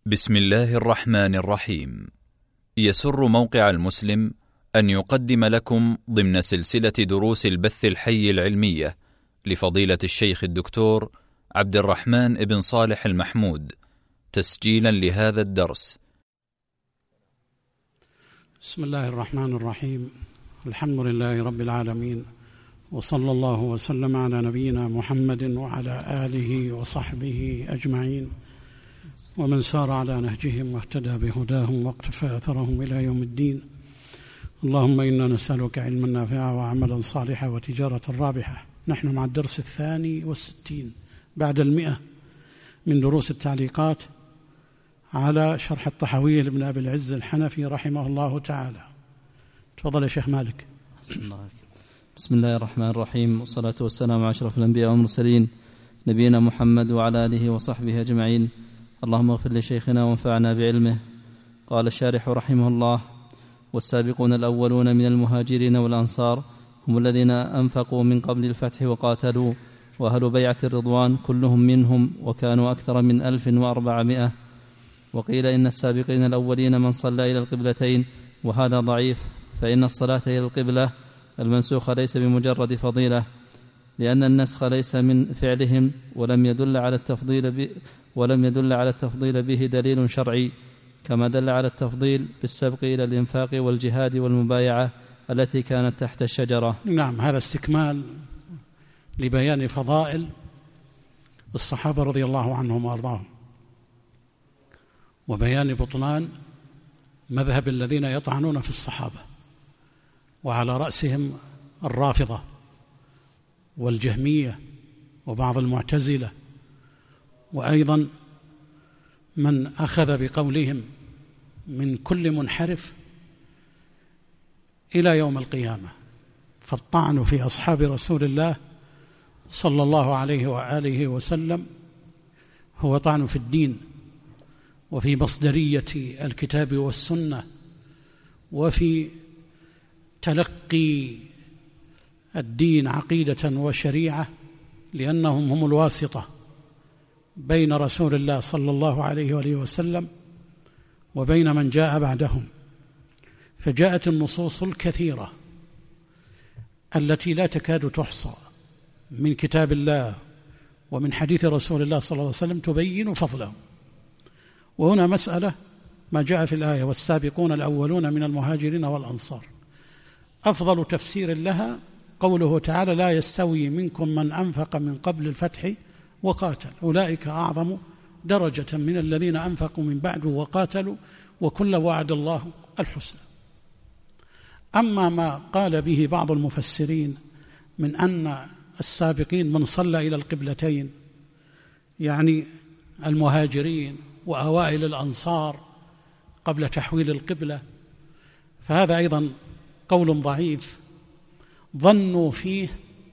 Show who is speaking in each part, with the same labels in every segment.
Speaker 1: بسم الله الرحمن الرحيم. يسر موقع المسلم أن يقدم لكم ضمن سلسلة دروس البث الحي العلمية لفضيلة الشيخ الدكتور عبد الرحمن بن صالح المحمود تسجيلا لهذا الدرس.
Speaker 2: بسم الله الرحمن الرحيم. الحمد لله رب العالمين، وصلى الله وسلم على نبينا محمد وعلى آله وصحبه أجمعين، ومن سار على نهجهم واهتدى بهداهم واقتفى أثرهم إلى يوم الدين. اللهم إنا نسألك علما نافعا وعملا صالحا وتجارة رابحة. نحن مع الدرس 62 بعد 100 من دروس التعليقات على شرح الطحاوية لابن أبي العز الحنفي رحمه الله تعالى. تفضل يا شيخ مالك.
Speaker 3: بسم الله الرحمن الرحيم، والصلاة والسلام على أشرف الأنبياء والمرسلين نبينا محمد وعلى آله وصحبه أجمعين. اللهم اغفر لشيخنا وانفعنا بعلمه. قال الشارح رحمه الله: والسابقون الأولون من المهاجرين والأنصار هم الذين أنفقوا من قبل الفتح وقاتلوا، وأهل بيعة الرضوان كلهم منهم، وكانوا أكثر من 1400. وقيل إن السابقين الأولين من صلى إلى القبلتين، وهذا ضعيف، فإن الصلاة إلى القبلة المنسوخ ليس بمجرد فضيلة، لأن النسخ ليس من فعلهم، ولم يدل على التفضيل به دليل شرعي، كما دل على التفضيل بالسبق إلى الإنفاق والجهاد والمبايعة التي كانت تحت الشجرة.
Speaker 2: نعم، هذا استكمال لبيان فضائل الصحابة رضي الله عنهم وأرضاهم، وبيان بطلان مذهب الذين يطعنون في الصحابة، وعلى رأسهم الرافضة والجهمية وبعض المعتزلة، وأيضا من أخذ بقولهم من كل منحرف إلى يوم القيامة. فالطعن في أصحاب رسول الله صلى الله عليه وآله وسلم هو طعن في الدين، وفي مصدرية الكتاب والسنة، وفي تلقي الدين عقيدة وشريعة، لأنهم هم الواسطة بين رسول الله صلى الله عليه وآله وسلم وبين من جاء بعدهم. فجاءت النصوص الكثيرة التي لا تكاد تحصى من كتاب الله ومن حديث رسول الله صلى الله عليه وسلم تبين فضله. وهنا مسألة ما جاء في الآية: والسابقون الأولون من المهاجرين والأنصار، أفضل تفسير لها قوله تعالى: لا يستوي منكم من أنفق من قبل الفتح وقاتل، أولئك أعظم درجة من الذين أنفقوا من بعد وقاتلوا، وكل وعد الله الحسنى. أما ما قال به بعض المفسرين من أن السابقين من صلى إلى القبلتين، يعني المهاجرين وأوائل الأنصار قبل تحويل القبلة، فهذا أيضا قول ضعيف. ظنوا فيه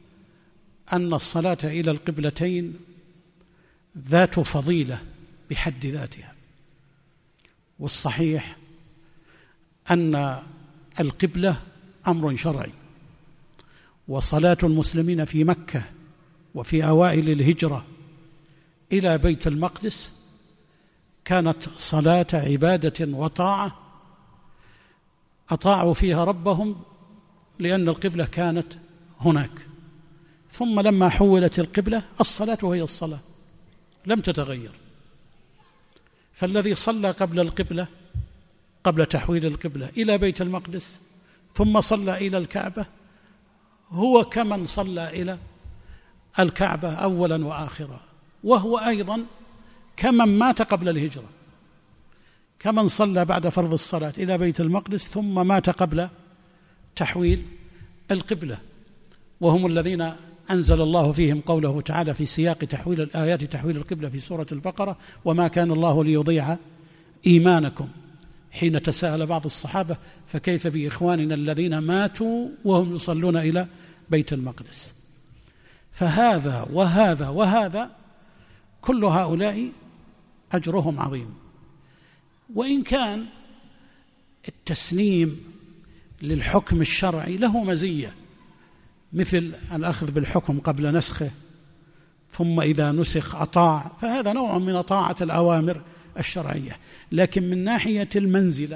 Speaker 2: أن الصلاة إلى القبلتين ذات فضيلة بحد ذاتها، والصحيح أن القبلة أمر شرعي، وصلاة المسلمين في مكة وفي أوائل الهجرة إلى بيت المقدس كانت صلاة عبادة وطاعة أطاعوا فيها ربهم، لأن القبلة كانت هناك. ثم لما حولت القبلة الصلاة وهي الصلاة لم تتغير. فالذي صلى قبل القبلة، قبل تحويل القبلة إلى بيت المقدس، ثم صلى إلى الكعبة، هو كمن صلى إلى الكعبة أولا وآخرا، وهو أيضا كمن مات قبل الهجرة، كمن صلى بعد فرض الصلاة إلى بيت المقدس ثم مات قبل تحويل القبلة، وهم الذين أنزل الله فيهم قوله تعالى في سياق تحويل الآيات تحويل القبلة في سورة البقرة: وما كان الله ليضيع إيمانكم. حين تساءل بعض الصحابة: فكيف بإخواننا الذين ماتوا وهم يصلون إلى بيت المقدس؟ فهذا وهذا وهذا كل هؤلاء أجرهم عظيم. وإن كان التسليم للحكم الشرعي له مزية، مثل الأخذ بالحكم قبل نسخه، ثم إذا نسخ أطاع، فهذا نوع من طاعة الأوامر الشرعية. لكن من ناحية المنزلة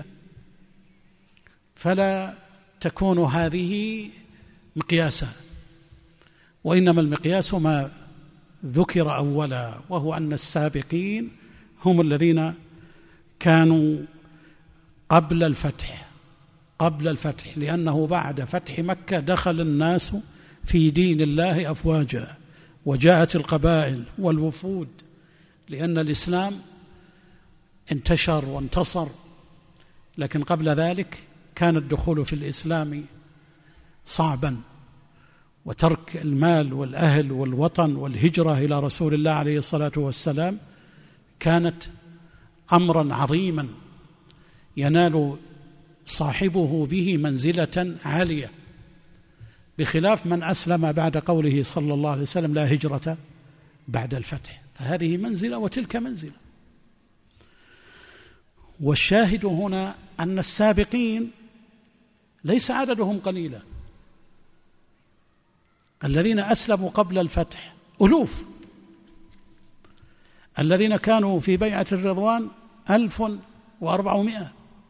Speaker 2: فلا تكون هذه مقياسا، وإنما المقياس ما ذكر أولا، وهو أن السابقين هم الذين كانوا قبل الفتح، لأنه بعد فتح مكة دخل الناس في دين الله أفواجا، وجاءت القبائل والوفود، لأن الإسلام انتشر وانتصر. لكن قبل ذلك كان الدخول في الإسلام صعبا، وترك المال والأهل والوطن والهجرة إلى رسول الله عليه الصلاة والسلام كانت أمرا عظيما ينال صاحبه به منزلة عالية، بخلاف من أسلم بعد قوله صلى الله عليه وسلم لا هجرة بعد الفتح، فهذه منزلة وتلك منزلة. والشاهد هنا أن السابقين ليس عددهم قليلا، الذين أسلموا قبل الفتح ألوف، الذين كانوا في بيعة الرضوان 1400.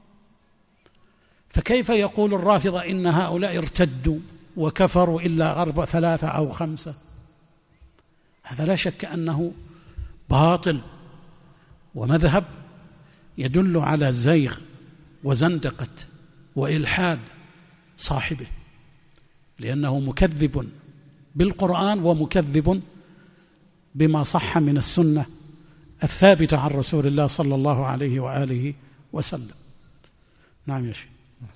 Speaker 2: فكيف يقول الرافضة إن هؤلاء ارتدوا وكفروا إلا 3 أو 5؟ هذا لا شك أنه باطل ومذهب يدل على زيغ وزندقة وإلحاد صاحبه، لأنه مكذب بالقرآن ومكذب بما صح من السنة الثابتة عن رسول الله صلى الله عليه وآله وسلم. نعم يا شيخ.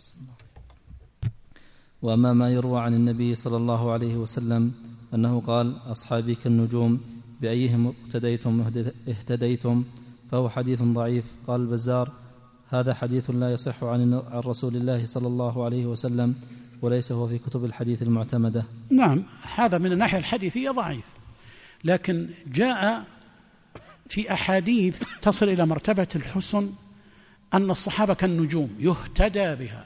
Speaker 3: وأما ما يروى عن النبي صلى الله عليه وسلم أنه قال أصحابي كالنجوم بأيهم اهتديتم فهو حديث ضعيف. قال البزار هذا حديث لا يصح عن رسول الله صلى الله عليه وسلم، وليس هو في كتب الحديث المعتمدة.
Speaker 2: نعم، هذا من الناحية الحديثية ضعيف، لكن جاء في أحاديث تصل إلى مرتبة الحسن أن الصحابة كالنجوم يهتدى بها،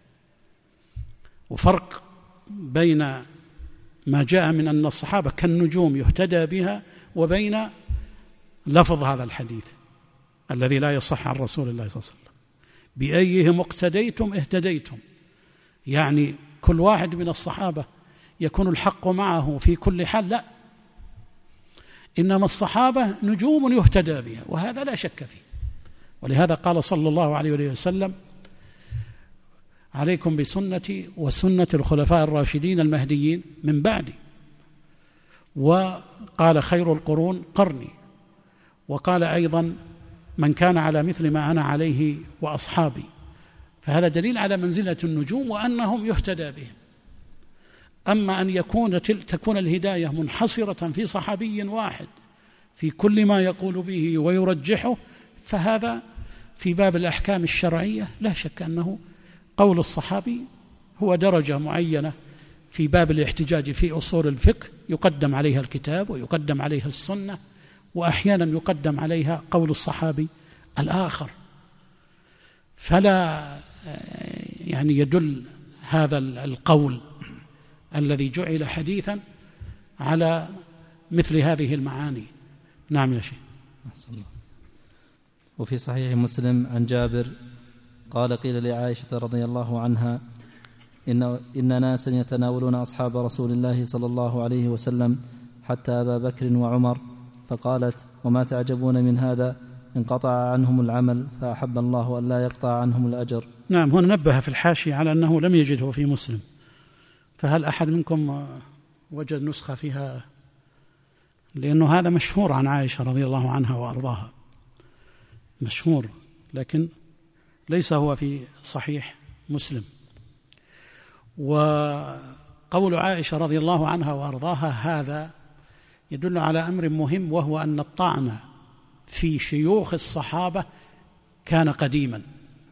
Speaker 2: وفرق بين ما جاء من أن الصحابة كالنجوم يهتدى بها وبين لفظ هذا الحديث الذي لا يصح عن رسول الله صلى الله عليه وسلم. بأيهم اقتديتم اهتديتم، يعني كل واحد من الصحابة يكون الحق معه في كل حال، لا، إنما الصحابة نجوم يهتدى بها، وهذا لا شك فيه. ولهذا قال صلى الله عليه وسلم عليكم بسنتي وسنة الخلفاء الراشدين المهديين من بعدي، وقال خير القرون قرني، وقال أيضا من كان على مثل ما أنا عليه وأصحابي. فهذا دليل على منزلة النجوم وأنهم يهتدى بهم. أما أن تكون الهداية منحصرة في صحابي واحد في كل ما يقول به ويرجحه، فهذا في باب الأحكام الشرعية لا شك أنه قول الصحابي هو درجة معينة في باب الاحتجاج في أصول الفقه، يقدم عليها الكتاب ويقدم عليها السنة، وأحيانا يقدم عليها قول الصحابي الآخر. فلا يعني يدل هذا القول الذي جعل حديثا على مثل هذه المعاني. نعم يا شيخ.
Speaker 3: وفي صحيح مسلم عن جابر قال قيل لعائشة رضي الله عنها إن ناسا يتناولون أصحاب رسول الله صلى الله عليه وسلم حتى أبا بكر وعمر، فقالت وما تعجبون من هذا؟ انقطع عنهم العمل فأحب الله أن لا يقطع عنهم الأجر.
Speaker 2: نعم، هنا نبه في الحاشية على أنه لم يجده في مسلم، فهل أحد منكم وجد نسخة فيها؟ لأنه هذا مشهور عن عائشة رضي الله عنها وأرضاها، مشهور، لكن ليس هو في صحيح مسلم. وقول عائشة رضي الله عنها وأرضاها هذا يدل على أمر مهم، وهو أن الطعن في شيوخ الصحابة كان قديما،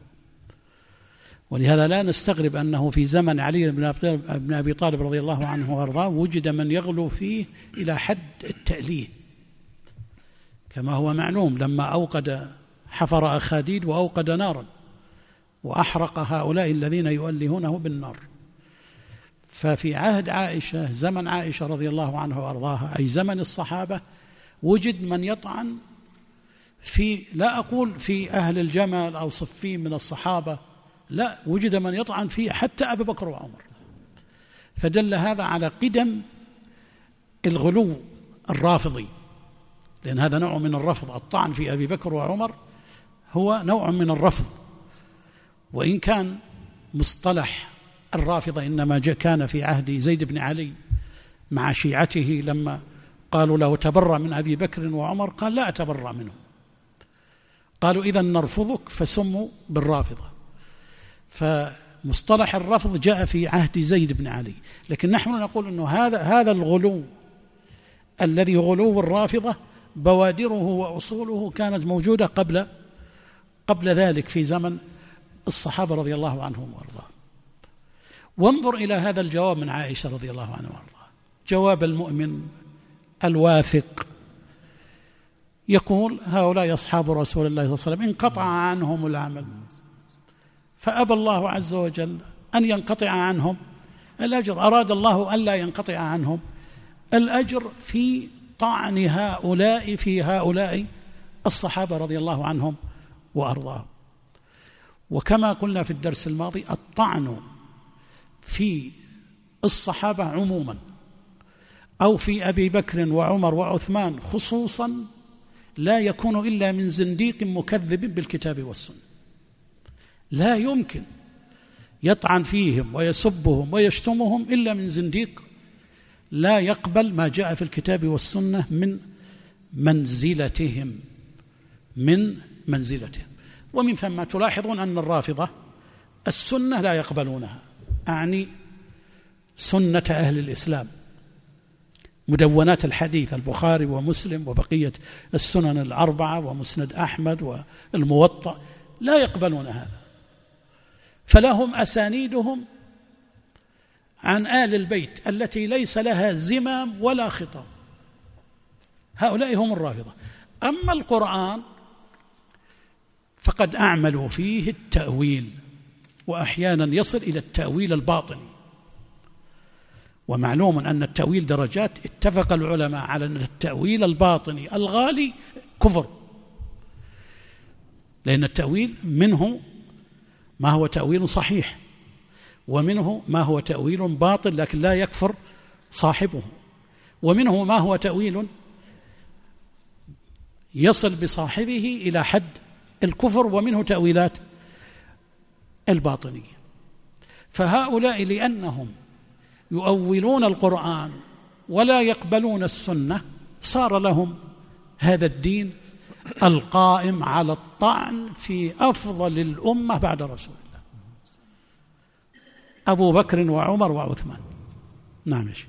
Speaker 2: ولهذا لا نستغرب أنه في زمن علي بن أبي طالب رضي الله عنه وأرضاه وجد من يغلو فيه إلى حد التأليه، كما هو معلوم لما حفر أخاديد وأوقد نارا وأحرق هؤلاء الذين يؤلهونه بالنار. ففي عهد عائشة، زمن عائشة رضي الله عنها وأرضاها، أي زمن الصحابة، وجد من يطعن لا أقول في أهل الجمل أو صفين من الصحابة، لا، وجد من يطعن فيه حتى أبي بكر وعمر. فدل هذا على قدم الغلو الرافضي، لأن هذا نوع من الرفض. الطعن في أبي بكر وعمر هو نوع من الرفض، وإن كان مصطلح الرافضة إنما كان في عهد زيد بن علي مع شيعته، لما قالوا له تبرأ من أبي بكر وعمر قال لا أتبرأ منهم، قالوا إذن نرفضك فسموا بالرافضة. فمصطلح الرفض جاء في عهد زيد بن علي، لكن نحن نقول أنه هذا الغلو الذي غلو الرافضة بوادره وأصوله كانت موجودة قبل ذلك في زمن الصحابة رضي الله عنهم وارضاهم. وانظر إلى هذا الجواب من عائشة رضي الله عنها وارضاها، جواب المؤمن الواثق، يقول هؤلاء أصحاب رسول الله صلى الله عليه وسلم انقطع عنهم العمل، فأبى الله عز وجل أن ينقطع عنهم الأجر، أراد الله ألا ينقطع عنهم الأجر في طعن هؤلاء في هؤلاء الصحابة رضي الله عنهم وأرضاهم. وكما قلنا في الدرس الماضي، الطعن في الصحابة عموما أو في أبي بكر وعمر وعثمان خصوصا لا يكون إلا من زنديق مكذب بالكتاب والسنة. لا يمكن يطعن فيهم ويسبهم ويشتمهم إلا من زنديق لا يقبل ما جاء في الكتاب والسنة من منزلتهم. ومن ثم تلاحظون أن الرافضة السنة لا يقبلونها، أعني سنة أهل الإسلام، مدونات الحديث البخاري ومسلم وبقية السنن الأربعة ومسند أحمد والموطأ، لا يقبلون هذا. فلهم أسانيدهم عن آل البيت التي ليس لها زمام ولا خطاب، هؤلاء هم الرافضة. أما القرآن فقد أعملوا فيه التأويل، وأحيانا يصل إلى التأويل الباطني. ومعلوم أن التأويل درجات، اتفق العلماء على أن التأويل الباطني الغالي كفر، لأن التأويل منه ما هو تأويل صحيح، ومنه ما هو تأويل باطل لكن لا يكفر صاحبه، ومنه ما هو تأويل يصل بصاحبه إلى حد الكفر، ومنه تأويلات الباطنية. فهؤلاء لأنهم يؤولون القرآن ولا يقبلون السنة صار لهم هذا الدين القائم على الطعن في أفضل الأمة بعد رسول الله، أبو بكر وعمر وعثمان. نعم يا شيخ.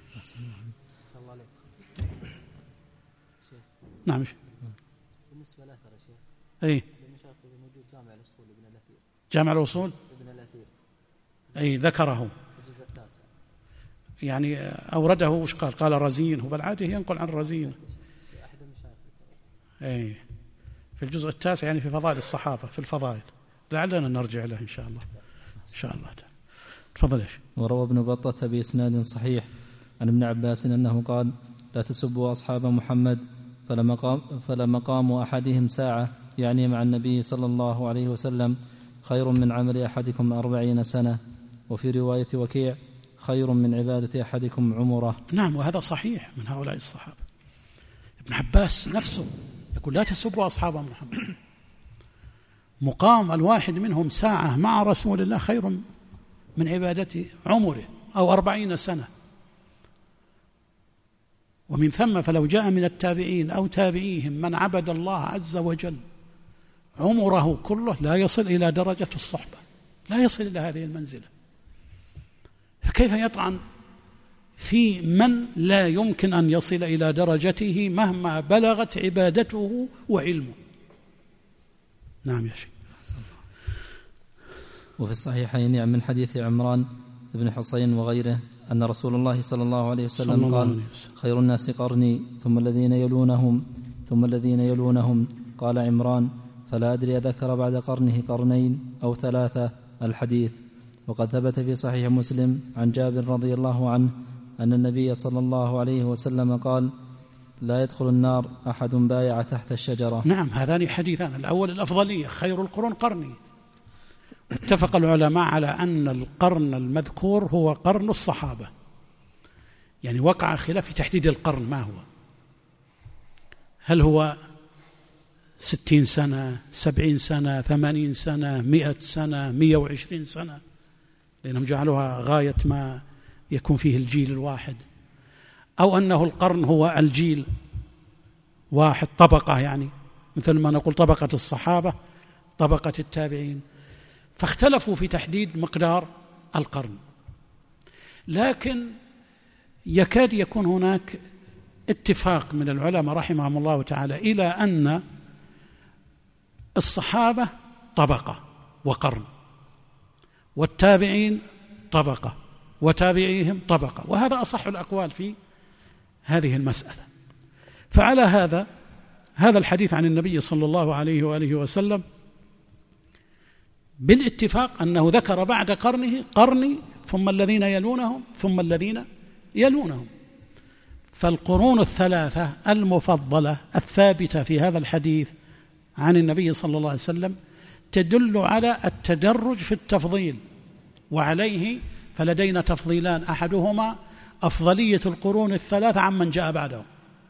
Speaker 2: نعم يا شيخ.
Speaker 3: بالنسبة لأثر يا شيخ،
Speaker 2: أي
Speaker 3: موجود جامع الأصول ابن الأثير،
Speaker 2: جامع الأصول
Speaker 3: ابن الأثير،
Speaker 2: أي ذكره
Speaker 3: الجزء التاسع،
Speaker 2: يعني أورده وش قال رزين، هو بالعادة ينقل عن رزين
Speaker 3: أحد المشايخ،
Speaker 2: أي في الجزء التاسع، يعني في فضائل الصحابة، في الفضائل، لعلنا نرجع له إن شاء الله. إن شاء الله. تفضل يا شيخ.
Speaker 3: وروى ابن بطة بإسناد صحيح عن ابن عباس أنه قال: لا تسبوا أصحاب محمد فلمقام أحدهم ساعة، يعني مع النبي صلى الله عليه وسلم، خير من عمل أحدكم 40 سنة. وفي رواية وكيع: خير من عبادة أحدكم عمره.
Speaker 2: نعم، وهذا صحيح من هؤلاء الصحابة. ابن عباس نفسه يقول: لا تسبوا أصحاب محمد، مقام الواحد منهم ساعة مع رسول الله خير من عبادة عمره، أو 40 سنة. ومن ثم فلو جاء من التابعين أو تابعيهم من عبد الله عز وجل عمره كله لا يصل إلى درجة الصحبة، لا يصل إلى هذه المنزلة، فكيف يطعن في من لا يمكن أن يصل إلى درجته مهما بلغت عبادته وعلمه؟ نعم يا شيخ.
Speaker 3: وفي الصحيحين من حديث عمران بن حصين وغيره أن رسول الله صلى الله عليه وسلم قال: خير الناس قرني ثم الذين يلونهم ثم الذين يلونهم. قال عمران: فلا أدري أذكر بعد قرنه قرنين أو 3 الحديث. وقد ثبت في صحيح مسلم عن جابر رضي الله عنه أن النبي صلى الله عليه وسلم قال: لا يدخل النار أحد بايع تحت الشجرة.
Speaker 2: نعم، هذان حديثان. الأول الأفضلية، خير القرون قرني. اتفق العلماء على أن القرن المذكور هو قرن الصحابة، يعني وقع خلاف في تحديد القرن ما هو، هل هو 60 سنة 70 سنة 80 سنة 100 سنة 120 سنة، لأنهم جعلوها غاية ما يكون فيه الجيل الواحد، أو أنه القرن هو الجيل واحد طبقة، يعني مثل ما نقول طبقة الصحابة طبقة التابعين، فاختلفوا في تحديد مقدار القرن. لكن يكاد يكون هناك اتفاق من العلماء رحمهم الله تعالى إلى أن الصحابة طبقة وقرن، والتابعين طبقة وتابعيهم طبقة، وهذا أصح الأقوال في هذه المسألة. فعلى هذا الحديث عن النبي صلى الله عليه وآله وسلم بالاتفاق أنه ذكر بعد قرنه قرني ثم الذين يلونهم ثم الذين يلونهم. فالقرون الثلاثة المفضلة الثابتة في هذا الحديث عن النبي صلى الله عليه وسلم تدل على التدرج في التفضيل، وعليه فلدينا تفضيلان، أحدهما أفضلية القرون الثلاثة عمن جاء بعدهم،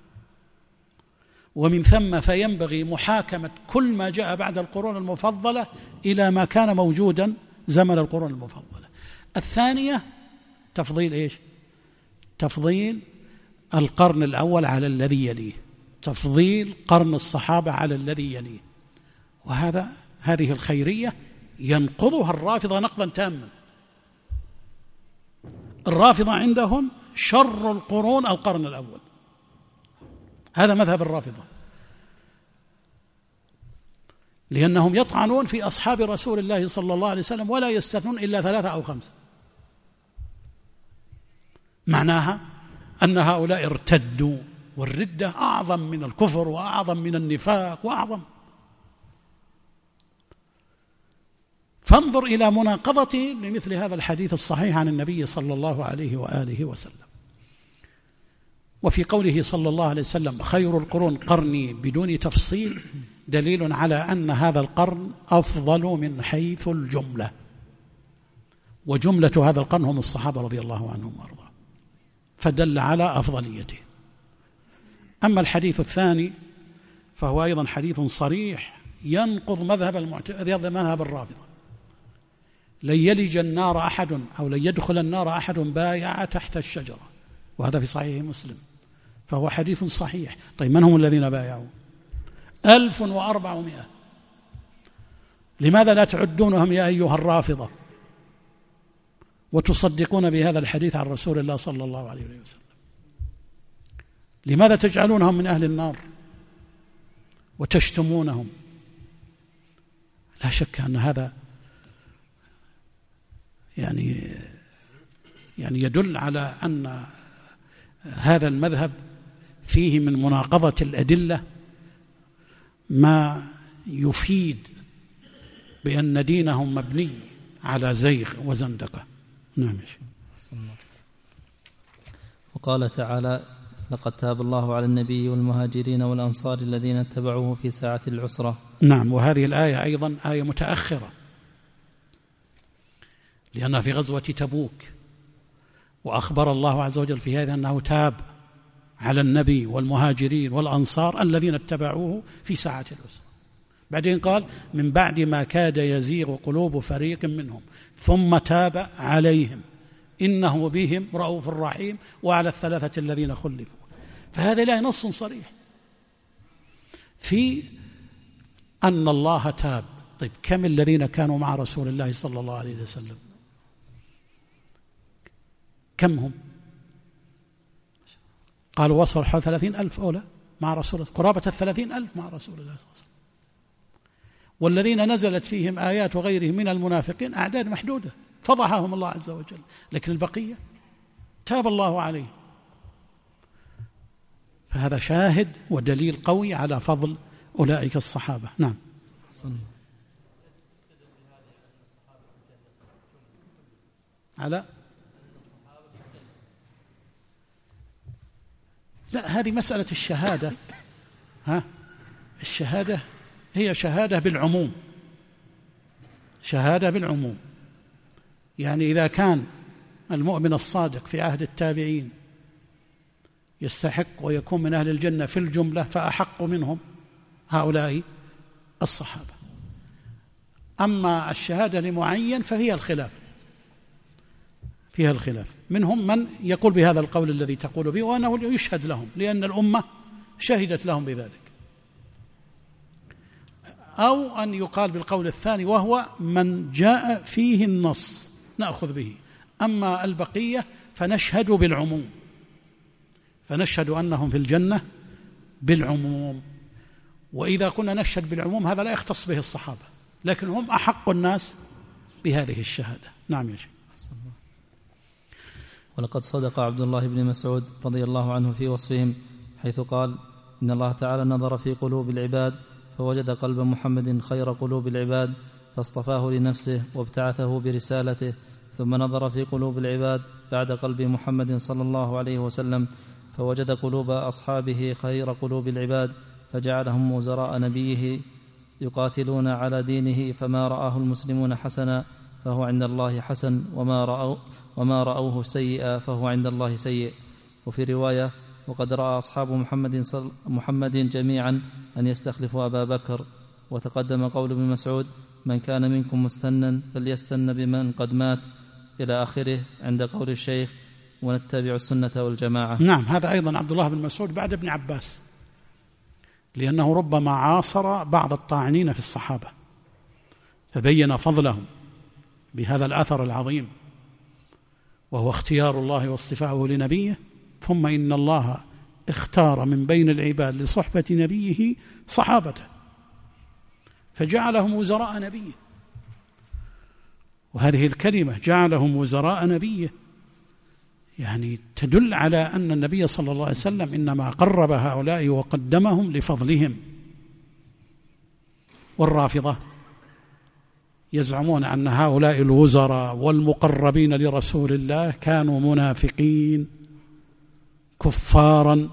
Speaker 2: ومن ثم فينبغي محاكمة كل ما جاء بعد القرون المفضلة إلى ما كان موجودا زمن القرون المفضلة. الثانية تفضيل إيش؟ تفضيل القرن الأول على الذي يليه، تفضيل قرن الصحابة على الذي يليه، هذه الخيرية ينقضها الرافضة نقضا تاما. الرافضة عندهم شر القرون القرن الأول، هذا مذهب الرافضة، لأنهم يطعنون في أصحاب رسول الله صلى الله عليه وسلم ولا يستثنون إلا 3 أو 5. معناها أن هؤلاء ارتدوا، والردة أعظم من الكفر وأعظم من النفاق وأعظم. فانظر إلى مناقضتهم لمثل هذا الحديث الصحيح عن النبي صلى الله عليه وآله وسلم. وفي قوله صلى الله عليه وسلم خير القرون قرني بدون تفصيل دليل على أن هذا القرن أفضل من حيث الجملة، وجملة هذا القرن هم الصحابة رضي الله عنهم وارضاهم، فدل على أفضليته. أما الحديث الثاني فهو أيضا حديث صريح ينقض مذهب الرافضة. لن يلج النار أحد أو لن يدخل النار أحد بايع تحت الشجرة، وهذا في صحيح مسلم، فهو حديث صحيح. طيب من هم الذين بايعوا؟ 1400. لماذا لا تعدونهم يا أيها الرافضة وتصدقون بهذا الحديث عن رسول الله صلى الله عليه وسلم؟ لماذا تجعلونهم من أهل النار وتشتمونهم؟ لا شك أن هذا يعني يدل على أن هذا المذهب فيه من مناقضة الأدلة ما يفيد بأن دينهم مبني على زيغ وزندقة. نعم.
Speaker 3: وقال تعالى لقد تاب الله على النبي والمهاجرين والأنصار الذين اتبعوه في ساعة العسرة.
Speaker 2: نعم، وهذه الآية أيضا آية متأخرة لأنها في غزوة تبوك، وأخبر الله عز وجل في هذا أنه تاب على النبي والمهاجرين والأنصار الذين اتبعوه في ساعة العسرة. بعدين قال من بعد ما كاد يزيغ قلوب فريق منهم ثم تاب عليهم إنه بهم رؤوف رحيم وعلى الثلاثة الذين خلفوا. فهذا لا نص صريح في أن الله تاب. طيب كم الذين كانوا مع رسول الله صلى الله عليه وسلم؟ كم هم؟ قالوا وصل حول 30,000 أولى مع رسول الله، قرابة 30,000 مع رسول الله صلى الله عليه وسلم. والذين نزلت فيهم آيات وغيرهم من المنافقين أعداد محدودة فضحهم الله عز وجل، لكن البقية تاب الله عليه. فهذا شاهد ودليل قوي على فضل أولئك الصحابة. نعم. على لا، هذه مسألة الشهادة. الشهادة هي شهادة بالعموم، شهادة بالعموم. يعني إذا كان المؤمن الصادق في عهد التابعين يستحق ويكون من أهل الجنة في الجملة، فأحق منهم هؤلاء الصحابة. أما الشهادة لمعين فهي الخلاف، فيها الخلاف. منهم من يقول بهذا القول الذي تقول به، وأنه يشهد لهم لأن الأمة شهدت لهم بذلك، أو أن يقال بالقول الثاني وهو من جاء فيه النص نأخذ به. أما البقية فنشهد بالعموم، فنشهد أنهم في الجنة بالعموم. وإذا كنا نشهد بالعموم هذا لا يختص به الصحابة، لكن هم أحق الناس بهذه الشهادة. نعم يا شيخ.
Speaker 3: ولقد صدق عبد الله بن مسعود رضي الله عنه في وصفهم، حيث قال: إن الله تعالى نظر في قلوب العباد فوجد قلب محمد خير قلوب العباد فاصطفاه لنفسه وابتعثه برسالته، ثم نظر في قلوب العباد بعد قلب محمد صلى الله عليه وسلم فوجد قلوب أصحابه خير قلوب العباد فجعلهم وزراء نبيه يقاتلون على دينه، فما رآه المسلمون حسنا فهو عند الله حسن، وما رأوه سيئا فهو عند الله سيء. وفي رواية: وقد رأى أصحاب محمد جميعا أن يستخلفوا أبا بكر. وتقدم قول ابن مسعود: من كان منكم مستنا فليستن بمن قد مات، إلى آخره، عند قول الشيخ: ونتبع السنة والجماعة.
Speaker 2: نعم، هذا أيضا عبد الله بن مسعود بعد ابن عباس، لأنه ربما عاصر بعض الطاعنين في الصحابة فبين فضلهم بهذا الأثر العظيم، وهو اختيار الله واصطفاؤه لنبيه. ثم إن الله اختار من بين العباد لصحبة نبيه صحابته فجعلهم وزراء نبيه. وهذه الكلمة جعلهم وزراء نبيه يعني تدل على أن النبي صلى الله عليه وسلم إنما قرب هؤلاء وقدمهم لفضلهم. والرافضة يزعمون أن هؤلاء الوزراء والمقربين لرسول الله كانوا منافقين كفارا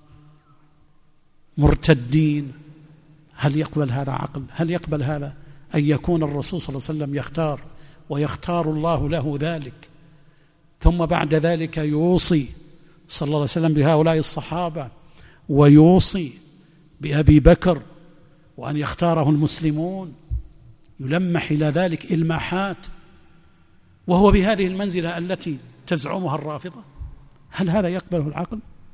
Speaker 2: مرتدين. هل يقبل هذا عقل؟ هل يقبل هذا أن يكون الرسول صلى الله عليه وسلم يختار ويختار الله له ذلك، ثم بعد ذلك يوصي صلى الله عليه وسلم بهؤلاء الصحابة ويوصي بأبي بكر وأن يختاره المسلمون، يلمح إلى ذلك إلماحات، وهو بهذه المنزلة التي تزعمها الرافضة؟ هل هذا يقبله العقل؟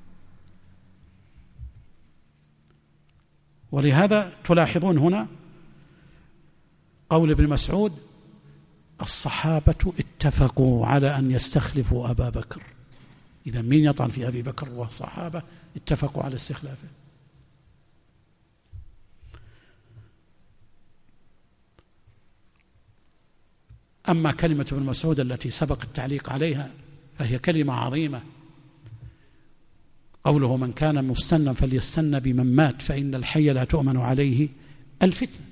Speaker 2: ولهذا تلاحظون هنا قول ابن مسعود: الصحابة اتفقوا على أن يستخلفوا أبا بكر. إذا مين يطعن في أبي بكر والصحابة اتفقوا على استخلافه؟ أما كلمة ابن مسعود التي سبق التعليق عليها فهي كلمة عظيمة، قوله: من كان مستنا فليستن بمن مات فإن الحي لا تؤمن عليه الفتنة.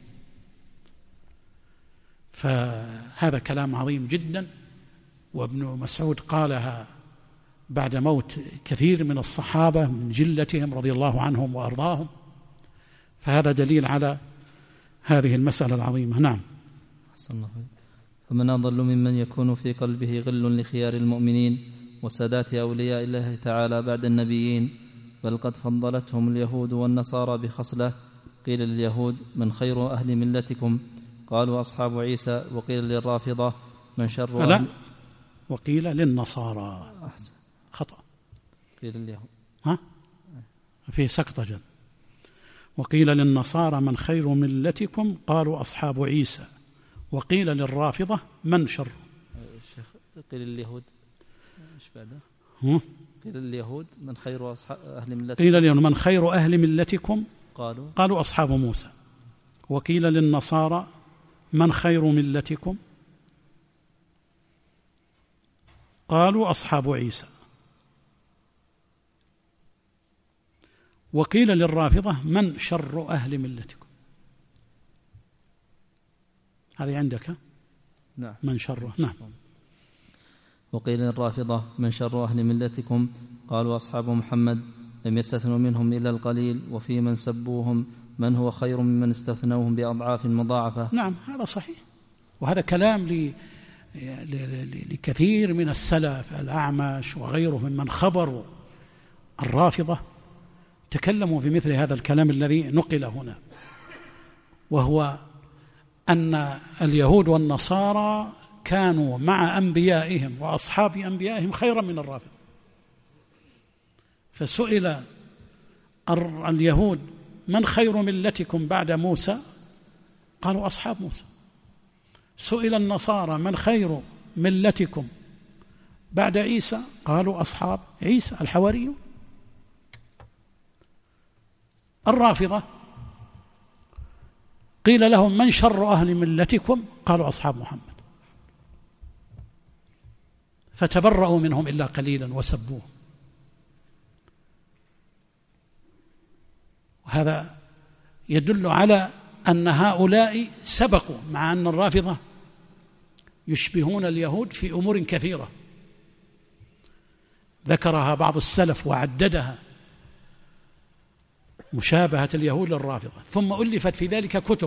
Speaker 2: فهذا كلام عظيم جدا، وابن مسعود قالها بعد موت كثير من الصحابة من جلتهم رضي الله عنهم وأرضاهم، فهذا دليل على هذه المسألة العظيمة. نعم.
Speaker 3: فمن أضل ممن يكون في قلبه غل لخيار المؤمنين وسادات أولياء الله تعالى بعد النبيين، بل قد فضلتهم اليهود والنصارى بخصلة. قيل لليهود: من خير أهل ملتكم؟ قالوا: أصحاب عيسى. وقيل للرافضة: من شر
Speaker 2: لا، وقيل للنصارى.
Speaker 3: أحسن،
Speaker 2: خطأ،
Speaker 3: قيل اليهود.
Speaker 2: في سقطة جد. وقيل للنصارى: من خير ملتكم؟ قالوا: أصحاب عيسى. وقيل للرافضة: من شر؟
Speaker 3: قيل اليهود. ايش بعده؟ قيل اليهود: من خير أهل ملتكم؟
Speaker 2: قيل لهم: من خير أهل ملتكم؟
Speaker 3: قالوا
Speaker 2: أصحاب موسى. وقيل للنصارى: من خير ملتكم؟ قالوا: أصحاب عيسى. وقيل للرافضة: من شر أهل ملتكم؟ هذه عندك؟
Speaker 3: نعم.
Speaker 2: من شره. نعم.
Speaker 3: وقيل للرافضة: من شر أهل ملتكم؟ قالوا: أصحاب محمد. لم يستثنوا منهم إلا القليل، وفي من سبوهم من هو خير ممن استثنوهم بأضعاف مضاعفة.
Speaker 2: نعم هذا صحيح، وهذا كلام لكثير من السلف، الأعمش وغيره ممن خبروا الرافضة تكلموا في مثل هذا الكلام الذي نقل هنا، وهو أن اليهود والنصارى كانوا مع أنبيائهم وأصحاب أنبيائهم خيرا من الرافضة. فسئل اليهود من خير ملتكم بعد موسى؟ قالوا أصحاب موسى. سئل النصارى من خير ملتكم بعد عيسى؟ قالوا أصحاب عيسى الحواريون. الرافضة قيل لهم من شر أهل ملتكم؟ قالوا أصحاب محمد، فتبرأوا منهم إلا قليلا وسبوهم. وهذا يدل على أن هؤلاء سبقوا، مع أن الرافضة يشبهون اليهود في أمور كثيرة ذكرها بعض السلف وعددها مشابهة اليهود للرافضة، ثم ألفت في ذلك كتب،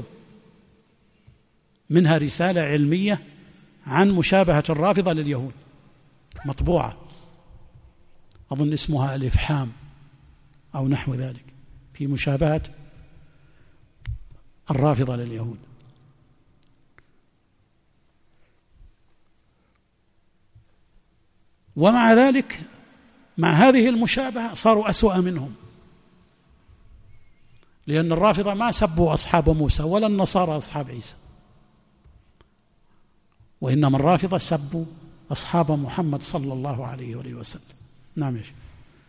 Speaker 2: منها رسالة علمية عن مشابهة الرافضة لليهود مطبوعة، أظن اسمها الإفحام أو نحو ذلك، في مشابهة الرافضة لليهود. ومع ذلك مع هذه المشابهة صاروا أسوأ منهم، لأن الرافضة ما سبوا أصحاب موسى ولا النصارى أصحاب عيسى، وإنما الرافضة سبوا أصحاب محمد صلى الله عليه وسلم. نعم يا شيخ.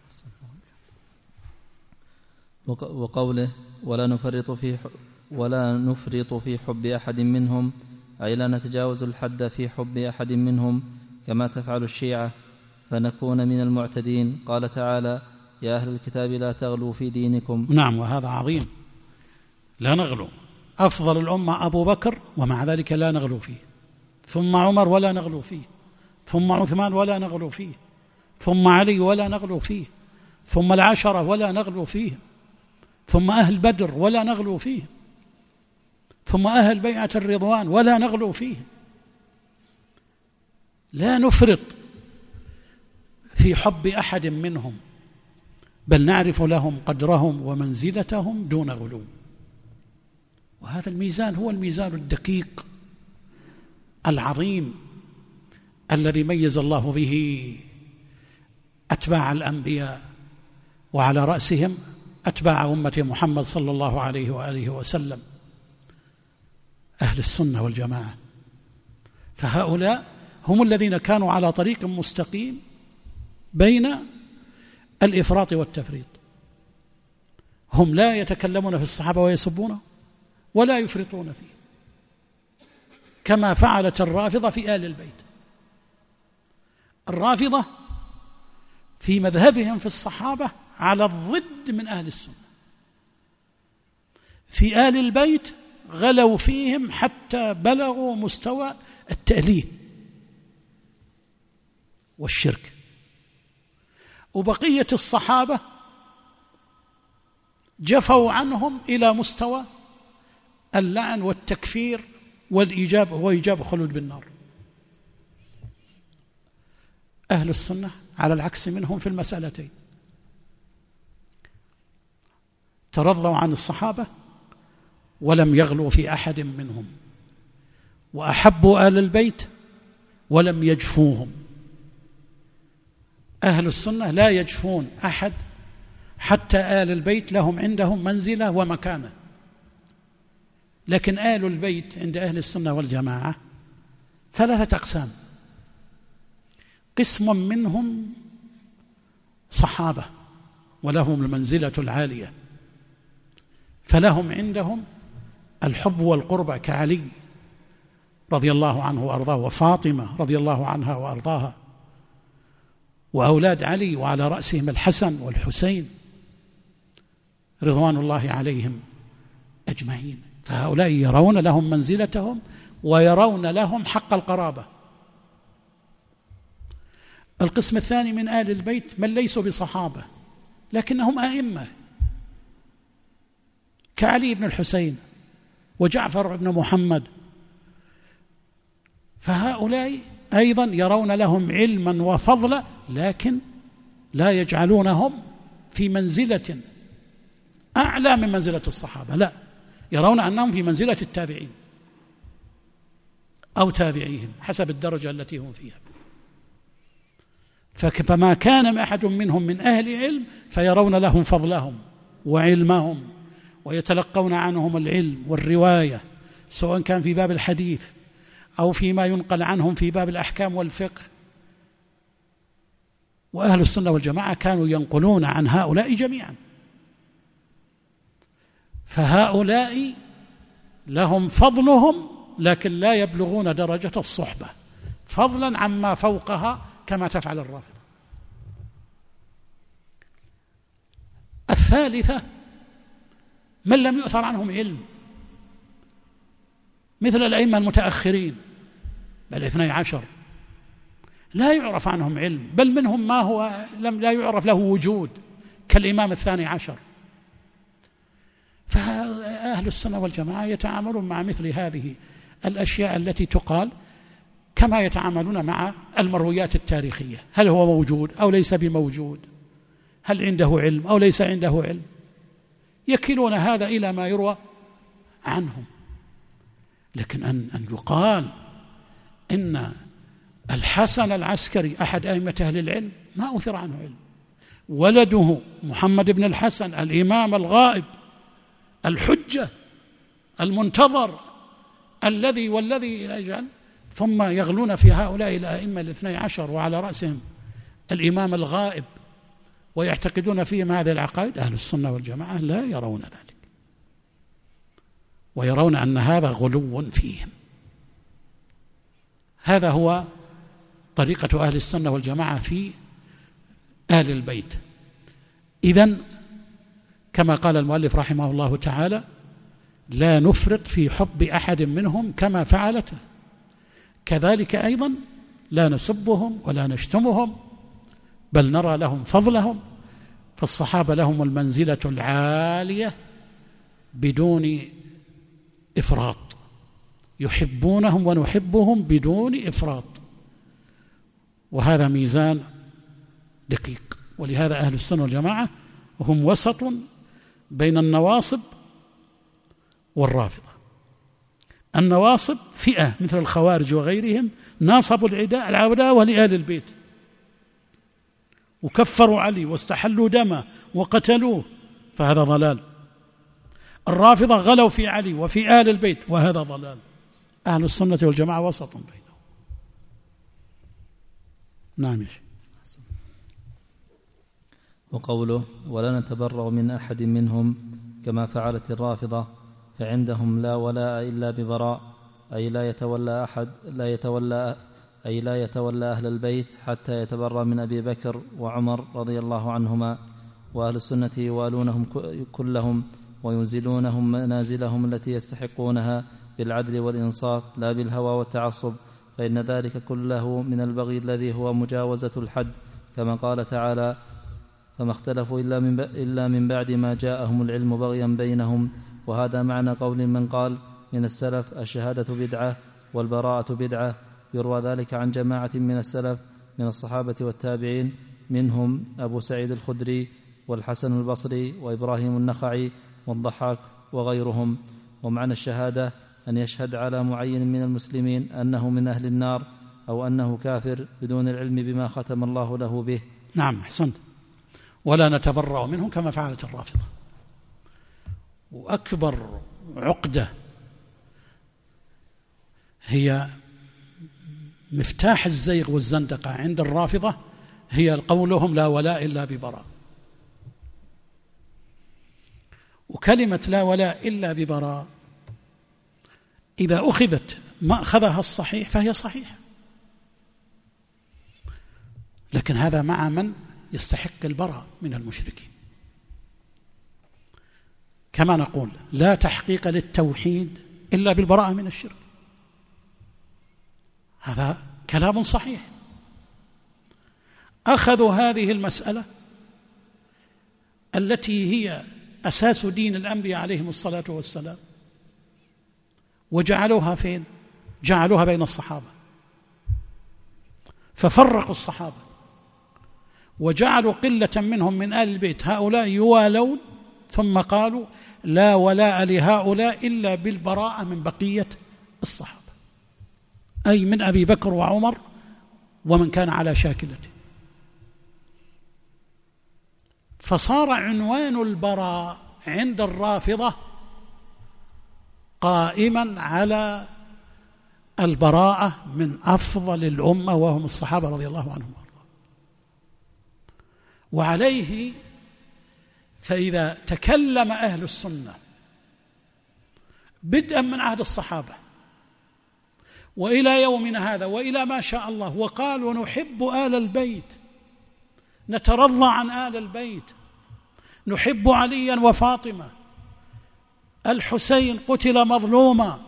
Speaker 3: وقوله ولا نفرط في حب أحد منهم، أي لا نتجاوز الحد في حب أحد منهم كما تفعل الشيعة فنكون من المعتدين. قال تعالى: يا أهل الكتاب لا تغلوا في دينكم.
Speaker 2: نعم، وهذا عظيم، لا نغلو. أفضل الأمة أبو بكر ومع ذلك لا نغلو فيه، ثم عمر ولا نغلو فيه، ثم عثمان ولا نغلو فيه، ثم علي ولا نغلو فيه، ثم العشرة ولا نغلو فيه، ثم أهل بدر ولا نغلو فيه، ثم أهل بيعة الرضوان ولا نغلو فيه. لا نفرط في حب أحد منهم، بل نعرف لهم قدرهم ومنزلتهم دون غلو. وهذا الميزان هو الميزان الدقيق العظيم الذي ميز الله به أتباع الأنبياء، وعلى رأسهم أتباع أمة محمد صلى الله عليه وآله وسلم، أهل السنة والجماعة. فهؤلاء هم الذين كانوا على طريق مستقيم بين الإفراط والتفريط. هم لا يتكلمون في الصحابة ويسبونه ولا يفرطون فيه، كما فعلت الرافضة في آل البيت. الرافضة في مذهبهم في الصحابة على الضد من أهل السنة، في آل البيت غلوا فيهم حتى بلغوا مستوى التأليه والشرك، وبقية الصحابة جفوا عنهم إلى مستوى اللعن والتكفير وإيجاب خلود بالنار. أهل السنة على العكس منهم في المسألتين، ترضوا عن الصحابة ولم يغلوا في أحد منهم، وأحبوا آل البيت ولم يجفوهم. أهل السنة لا يجفون أحد، حتى آل البيت لهم عندهم منزلة ومكانة. لكن آل البيت عند أهل السنة والجماعة ثلاثة أقسام: قسم منهم صحابة ولهم المنزلة العالية، فلهم عندهم الحب والقربة كعلي رضي الله عنه وأرضاه، وفاطمة رضي الله عنها وأرضاها، وأولاد علي وعلى رأسهم الحسن والحسين رضوان الله عليهم أجمعين. فهؤلاء يرون لهم منزلتهم ويرون لهم حق القرابة. القسم الثاني من آل البيت من ليسوا بصحابة لكنهم أئمة كعلي بن الحسين وجعفر بن محمد، فهؤلاء أيضا يرون لهم علما وفضلا، لكن لا يجعلونهم في منزلة أعلى من منزلة الصحابة، لا، يرون أنهم في منزلة التابعين أو تابعيهم حسب الدرجة التي هم فيها. فما كان أحد منهم من أهل علم فيرون لهم فضلهم وعلمهم، ويتلقون عنهم العلم والرواية، سواء كان في باب الحديث أو فيما ينقل عنهم في باب الأحكام والفقه. وأهل السنة والجماعة كانوا ينقلون عن هؤلاء جميعا، فهؤلاء لهم فضلهم لكن لا يبلغون درجة الصحبة، فضلا عما فوقها كما تفعل الرافضة. الثالثة من لم يؤثر عنهم علم، مثل الأئمة المتأخرين بل 12 لا يعرف عنهم علم، بل منهم ما هو لا يعرف له وجود كالإمام 12. فأهل السنة والجماعة يتعاملون مع مثل هذه الأشياء التي تقال كما يتعاملون مع المرويات التاريخية، هل هو موجود أو ليس بموجود، هل عنده علم أو ليس عنده علم، يكلون هذا إلى ما يروى عنهم. لكن أن يقال إن الحسن العسكري أحد أئمة أهل العلم ما أثر عنه علم، ولده محمد بن الحسن الإمام الغائب الحجة المنتظر الذي يجعل، ثم يغلون في هؤلاء الأئمة 12 وعلى رأسهم الإمام الغائب ويعتقدون فيهم هذه العقائد. أهل السنة والجماعة لا يرون ذلك، ويرون أن هذا غلو فيهم. هذا هو طريقة أهل السنة والجماعة في أهل البيت. إذن كما قال المؤلف رحمه الله تعالى: لا نفرط في حب أحد منهم كما فعلته، كذلك أيضا لا نسبهم ولا نشتمهم، بل نرى لهم فضلهم، فالصحابة لهم المنزلة العالية بدون إفراط، يحبونهم ونحبهم بدون إفراط، وهذا ميزان دقيق. ولهذا أهل السنة والجماعة هم وسط بين النواصب والرافضة. النواصب فئة مثل الخوارج وغيرهم ناصبوا العداوة لأهل البيت وكفروا علي واستحلوا دمه وقتلوه، فهذا ضلال. الرافضة غلوا في علي وفي آل البيت، وهذا ضلال. أهل السنة والجماعة وسط بينهم. نعم.
Speaker 3: وقوله: ولا نتبرأ من أحد منهم كما فعلت الرافضة، فعندهم لا ولاء إلا ببراء، أي لا يتولى أهل البيت حتى يتبرأ من أبي بكر وعمر رضي الله عنهما. وأهل السنة يوالونهم كلهم وينزلونهم منازلهم التي يستحقونها بالعدل والإنصاف لا بالهوى والتعصب، فإن ذلك كله من البغي الذي هو مجاوزة الحد، كما قال تعالى: فما اختلفوا إلا من بعد ما جاءهم العلم بغيا بينهم. وهذا معنى قول من قال من السلف: الشهادة بدعة والبراءة بدعة. يروى ذلك عن جماعة من السلف من الصحابة والتابعين، منهم أبو سعيد الخدري والحسن البصري وإبراهيم النخعي والضحاك وغيرهم. ومعنى الشهادة أن يشهد على معين من المسلمين أنه من أهل النار أو أنه كافر بدون العلم بما ختم الله له به.
Speaker 2: نعم، أحسنت. ولا نتبرأ منهم كما فعلت الرافضة. وأكبر عقدة هي مفتاح الزيغ والزندقة عند الرافضة هي قولهم لا ولاء إلا ببراء. وكلمة لا ولاء إلا ببراء إذا أخذت ما أخذها الصحيح فهي صحيحة، لكن هذا مع من يستحق البراء من المشركين. كما نقول: لا تحقيق للتوحيد إلا بالبراءة من الشرك، هذا كلام صحيح. أخذوا هذه المسألة التي هي أساس دين الأنبياء عليهم الصلاة والسلام، وجعلوها فين؟ جعلوها بين الصحابة، ففرقوا الصحابة وجعلوا قلة منهم من آل البيت هؤلاء يوالون، ثم قالوا لا ولاء لهؤلاء إلا بالبراءة من بقية الصحابة، أي من أبي بكر وعمر ومن كان على شاكلته. فصار عنوان البراء عند الرافضة قائما على البراءة من أفضل الأمة وهم الصحابة رضي الله عنهم وارضاهم. وعليه فإذا تكلم أهل السنة بدءا من عهد الصحابة وإلى يومنا هذا وإلى ما شاء الله وقالوا نحب آل البيت، نترضى عن آل البيت، نحب عليا وفاطمة، الحسين قتل مظلوما،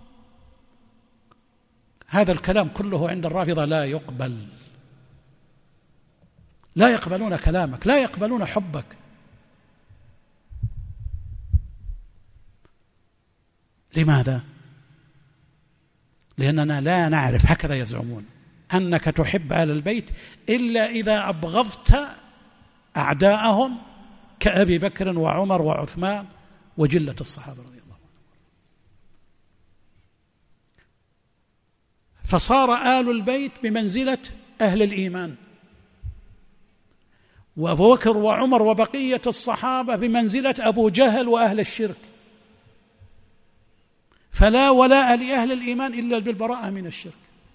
Speaker 2: هذا الكلام كله عند الرافضة لا يقبل، لا يقبلون كلامك، لا يقبلون حبك. لماذا؟ لأننا لا نعرف، هكذا يزعمون، أنك تحب آل البيت إلا إذا أبغضت أعداءهم كأبي بكر وعمر وعثمان وجلة الصحابة رضي الله عنهم. فصار آل البيت بمنزلة أهل الإيمان، وأبو بكر وعمر وبقية الصحابة بمنزلة أبو جهل وأهل الشرك، فلا ولاء لأهل الإيمان إلا بالبراءة من الشرك.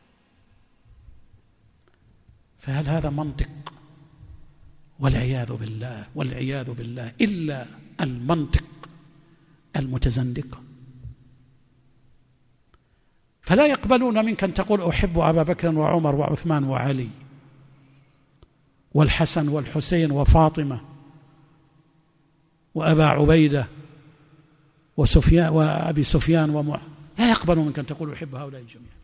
Speaker 2: فهل هذا منطق؟ والعياذ بالله، والعياذ بالله، إلا المنطق المتزندق. فلا يقبلون منك أن تقول أحب أبا بكر وعمر وعثمان وعلي والحسن والحسين وفاطمة وأبا عبيدة وسفيان وأبي سفيان لا يقبلون منك أن تقول أحب هؤلاء جميعا.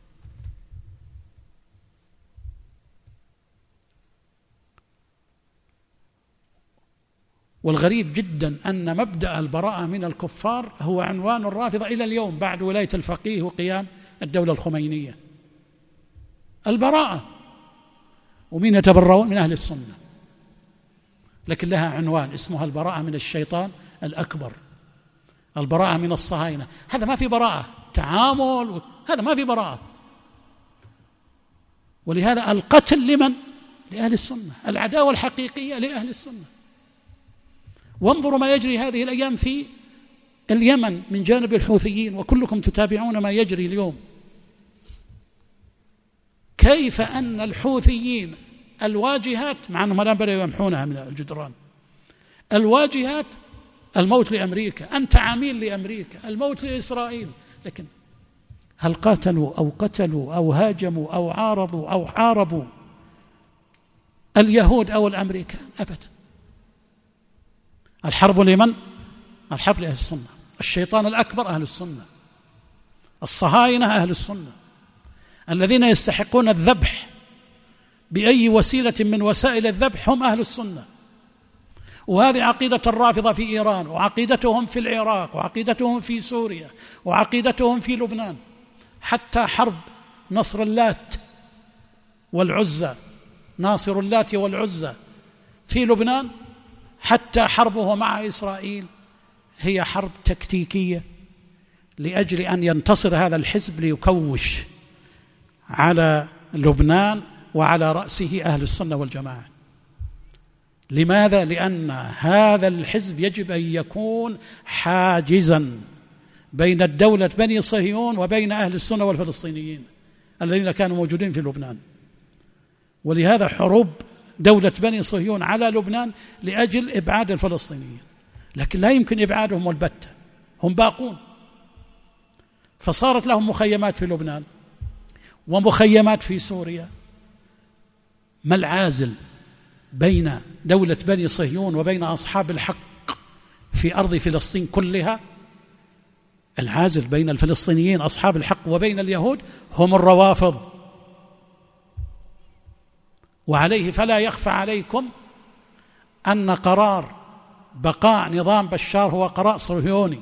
Speaker 2: والغريب جدا أن مبدأ البراءة من الكفار هو عنوان الرافضة إلى اليوم بعد ولاية الفقيه وقيام الدولة الخمينية، البراءة. ومن يتبرؤون؟ من أهل السنة، لكن لها عنوان اسمها البراءة من الشيطان الأكبر، البراءة من الصهاينة. هذا ما في براءة، تعامل، هذا ما في براءة. ولهذا القتل لمن؟ لأهل السنة، العداوة الحقيقية لأهل السنة. وانظروا ما يجري هذه الأيام في اليمن من جانب الحوثيين، وكلكم تتابعون ما يجري اليوم، كيف أن الحوثيين الواجهات، مع أنهم الآن بدأوا يمحونها من الجدران، الواجهات الموت لأمريكا، أنت عميل لأمريكا، الموت لإسرائيل، لكن هل قاتلوا أو قتلوا أو هاجموا أو عارضوا أو حاربوا اليهود أو الأمريكان؟ أبدا. الحرب لمن؟ الحرب لأهل السنة. الشيطان الأكبر أهل السنة، الصهاينة أهل السنة، الذين يستحقون الذبح بأي وسيلة من وسائل الذبح هم أهل السنة. وهذه عقيدة الرافضة في إيران، وعقيدتهم في العراق، وعقيدتهم في سوريا، وعقيدتهم في لبنان. حتى حرب نصر اللات والعزى، ناصر اللات والعزى في لبنان، حتى حربه مع إسرائيل هي حرب تكتيكية لأجل أن ينتصر هذا الحزب ليكوش على لبنان وعلى رأسه أهل السنة والجماعة. لماذا؟ لأن هذا الحزب يجب أن يكون حاجزا بين الدولة بني صهيون وبين أهل السنة والفلسطينيين الذين كانوا موجودين في لبنان. ولهذا حروب دولة بني صهيون على لبنان لأجل إبعاد الفلسطينيين، لكن لا يمكن إبعادهم البتة، هم باقون. فصارت لهم مخيمات في لبنان ومخيمات في سوريا. ما العازل بين دولة بني صهيون وبين أصحاب الحق في أرض فلسطين كلها؟ العازل بين الفلسطينيين أصحاب الحق وبين اليهود هم الروافض. وعليه فلا يخفى عليكم أن قرار بقاء نظام بشار هو قرار صهيوني،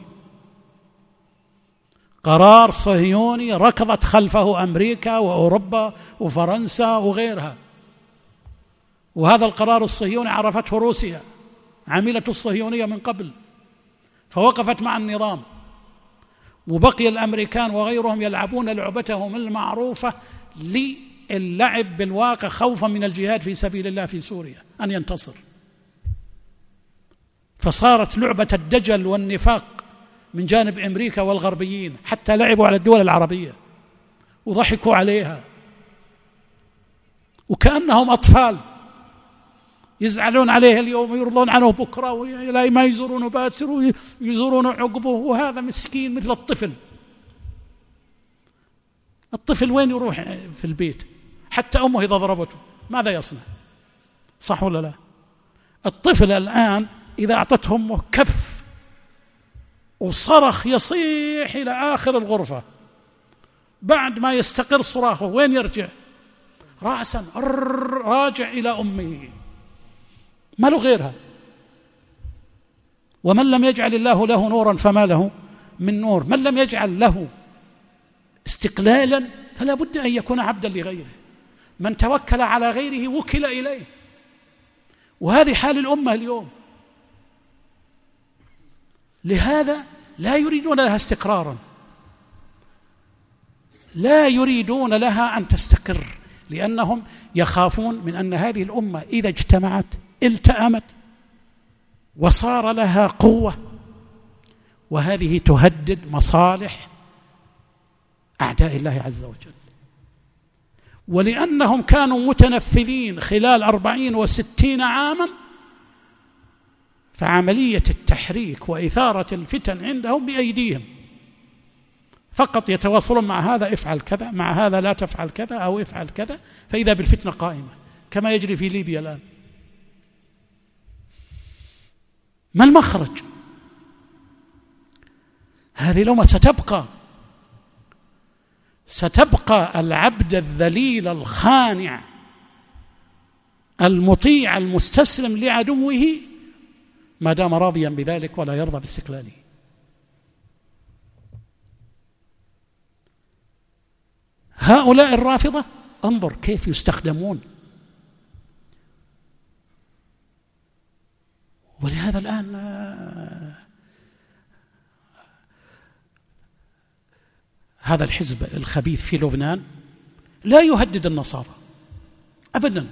Speaker 2: قرار صهيوني ركضت خلفه أمريكا وأوروبا وفرنسا وغيرها. وهذا القرار الصهيوني عرفته روسيا، عميلة الصهيونية من قبل، فوقفت مع النظام، وبقي الأمريكان وغيرهم يلعبون لعبتهم المعروفة للعب بالواقع خوفا من الجهاد في سبيل الله في سوريا أن ينتصر. فصارت لعبة الدجل والنفاق من جانب أمريكا والغربيين، حتى لعبوا على الدول العربية وضحكوا عليها وكأنهم أطفال يزعلون عليه اليوم ويرضون عنه بكرة، ولا ما يزورونه باكر ويزورونه عقبه، وهذا مسكين مثل الطفل. الطفل وين يروح في البيت؟ حتى أمه إذا ضربته ماذا يصنع؟ صح ولا لا؟ الطفل الآن إذا أعطته أمه كف وصرخ يصيح إلى آخر الغرفة، بعد ما يستقر صراخه وين يرجع؟ رأسا راجع إلى أمه، ما له غيرها. ومن لم يجعل الله له نورا فما له من نور. من لم يجعل له استقلالا فلا بد أن يكون عبدا لغيره. من توكل على غيره وكل إليه، وهذه حال الأمة اليوم. لهذا لا يريدون لها استقرارا، لا يريدون لها أن تستقر، لأنهم يخافون من أن هذه الأمة إذا اجتمعت التأمت وصار لها قوة، وهذه تهدد مصالح أعداء الله عز وجل. ولأنهم كانوا متنفذين خلال 40 و60 عاما، فعملية التحريك وإثارة الفتن عندهم بأيديهم، فقط يتواصلون مع هذا افعل كذا، مع هذا لا تفعل كذا أو افعل كذا، فإذا بالفتنة قائمة كما يجري في ليبيا الآن. ما المخرج؟ هذه الأمة ستبقى العبد الذليل الخانع المطيع المستسلم لعدوه ما دام راضيا بذلك ولا يرضى باستقلاله. هؤلاء الرافضة انظر كيف يستخدمون. ولهذا الآن هذا الحزب الخبيث في لبنان لا يهدد النصارى أبدا،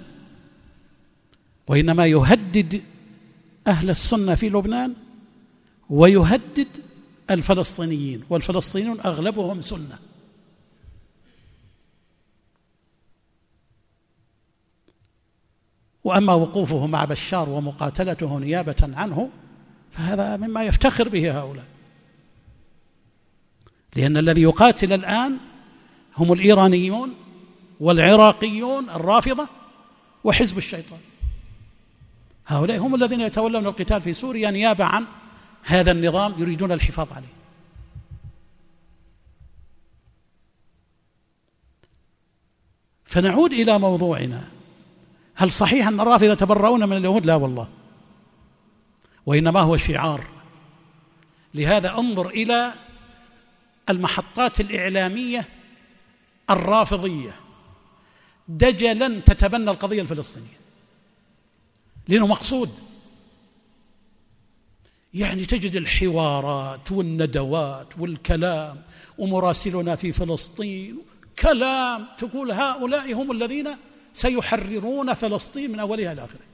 Speaker 2: وإنما يهدد أهل السنة في لبنان ويهدد الفلسطينيين، والفلسطينيون أغلبهم سنة. وأما وقوفه مع بشار ومقاتلته نيابة عنه فهذا مما يفتخر به هؤلاء، لأن الذي يقاتل الآن هم الإيرانيون والعراقيون الرافضة وحزب الشيطان. هؤلاء هم الذين يتولون القتال في سوريا نيابة عن هذا النظام يريدون الحفاظ عليه. فنعود إلى موضوعنا. هل صحيح أن الرافضة يتبرؤون من اليهود؟ لا والله، وإنما هو شعار. لهذا انظر إلى المحطات الإعلامية الرافضية دجلا تتبنى القضية الفلسطينية، لأنه مقصود. يعني تجد الحوارات والندوات والكلام ومراسلنا في فلسطين كلام، تقول هؤلاء هم الذين سيحررون فلسطين من أولها إلى آخرها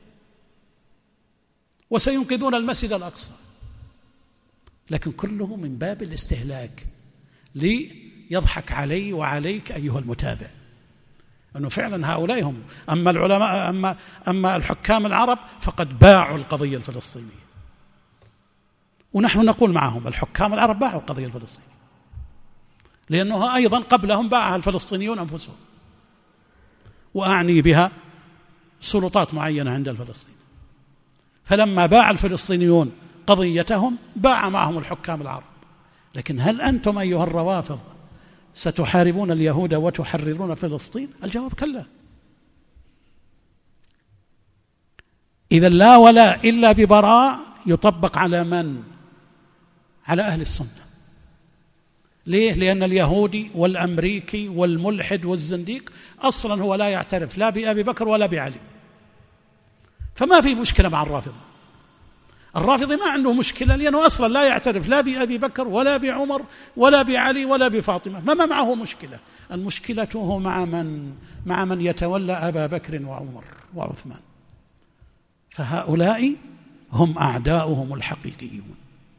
Speaker 2: وسينقذون المسجد الأقصى، لكن كله من باب الاستهلاك ليضحك علي وعليك أيها المتابع أنه فعلا هؤلاء هم. أما العلماء أما الحكام العرب فقد باعوا القضية الفلسطينية، ونحن نقول معهم الحكام العرب باعوا القضية الفلسطينية، لأنها أيضا قبلهم باعها الفلسطينيون أنفسهم، وأعني بها سلطات معينة عند الفلسطينيين. فلما باع الفلسطينيون قضيتهم باع معهم الحكام العرب. لكن هل أنتم أيها الروافض ستحاربون اليهود وتحررون فلسطين؟ الجواب كلا. إذا لا ولا إلا ببراء يطبق على من؟ على أهل السنة. ليه؟ لأن اليهودي والأمريكي والملحد والزنديق أصلا هو لا يعترف لا بأبي بكر ولا بعلي، فما في مشكلة مع الرافضة. الرافضي ما عنده مشكلة لأنه أصلا لا يعترف لا بأبي بكر ولا بعمر ولا بعلي ولا بفاطمة، ما معه مشكلة. المشكلة هو مع من يتولى أبا بكر وعمر وعثمان، فهؤلاء هم أعداؤهم الحقيقيون.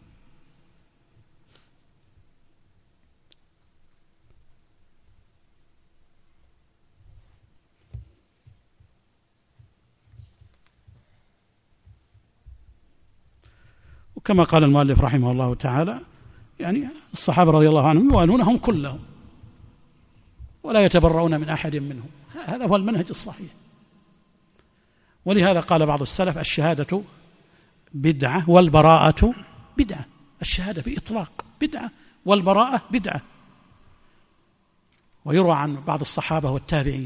Speaker 2: وكما قال المؤلف رحمه الله تعالى، يعني الصحابة رضي الله عنهم يوالونهم كلهم ولا يتبرؤون من أحد منهم، هذا هو المنهج الصحيح. ولهذا قال بعض السلف: الشهادة بدعة والبراءة بدعة. الشهادة بإطلاق بدعة والبراءة بدعة. ويروى عن بعض الصحابة والتابعين،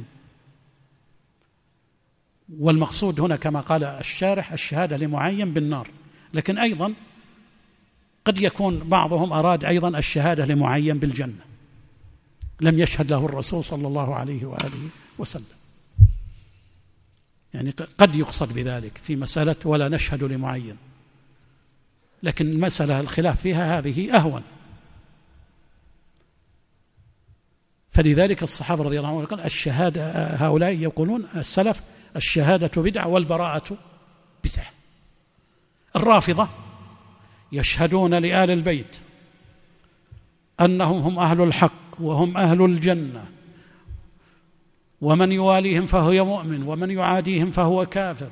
Speaker 2: والمقصود هنا كما قال الشارح الشهادة لمعين بالنار، لكن أيضا قد يكون بعضهم أراد أيضا الشهادة لمعين بالجنة لم يشهد له الرسول صلى الله عليه وآله وسلم، يعني قد يقصد بذلك في مسألة ولا نشهد لمعين، لكن المسألة الخلاف فيها هذه أهون. فلذلك الصحابة رضي الله عنهم قال الشهادة، هؤلاء يقولون السلف الشهادة بدعة والبراءة بدعة. الرافضة يشهدون لآل البيت أنهم هم أهل الحق وهم أهل الجنة، ومن يواليهم فهو مؤمن ومن يعاديهم فهو كافر،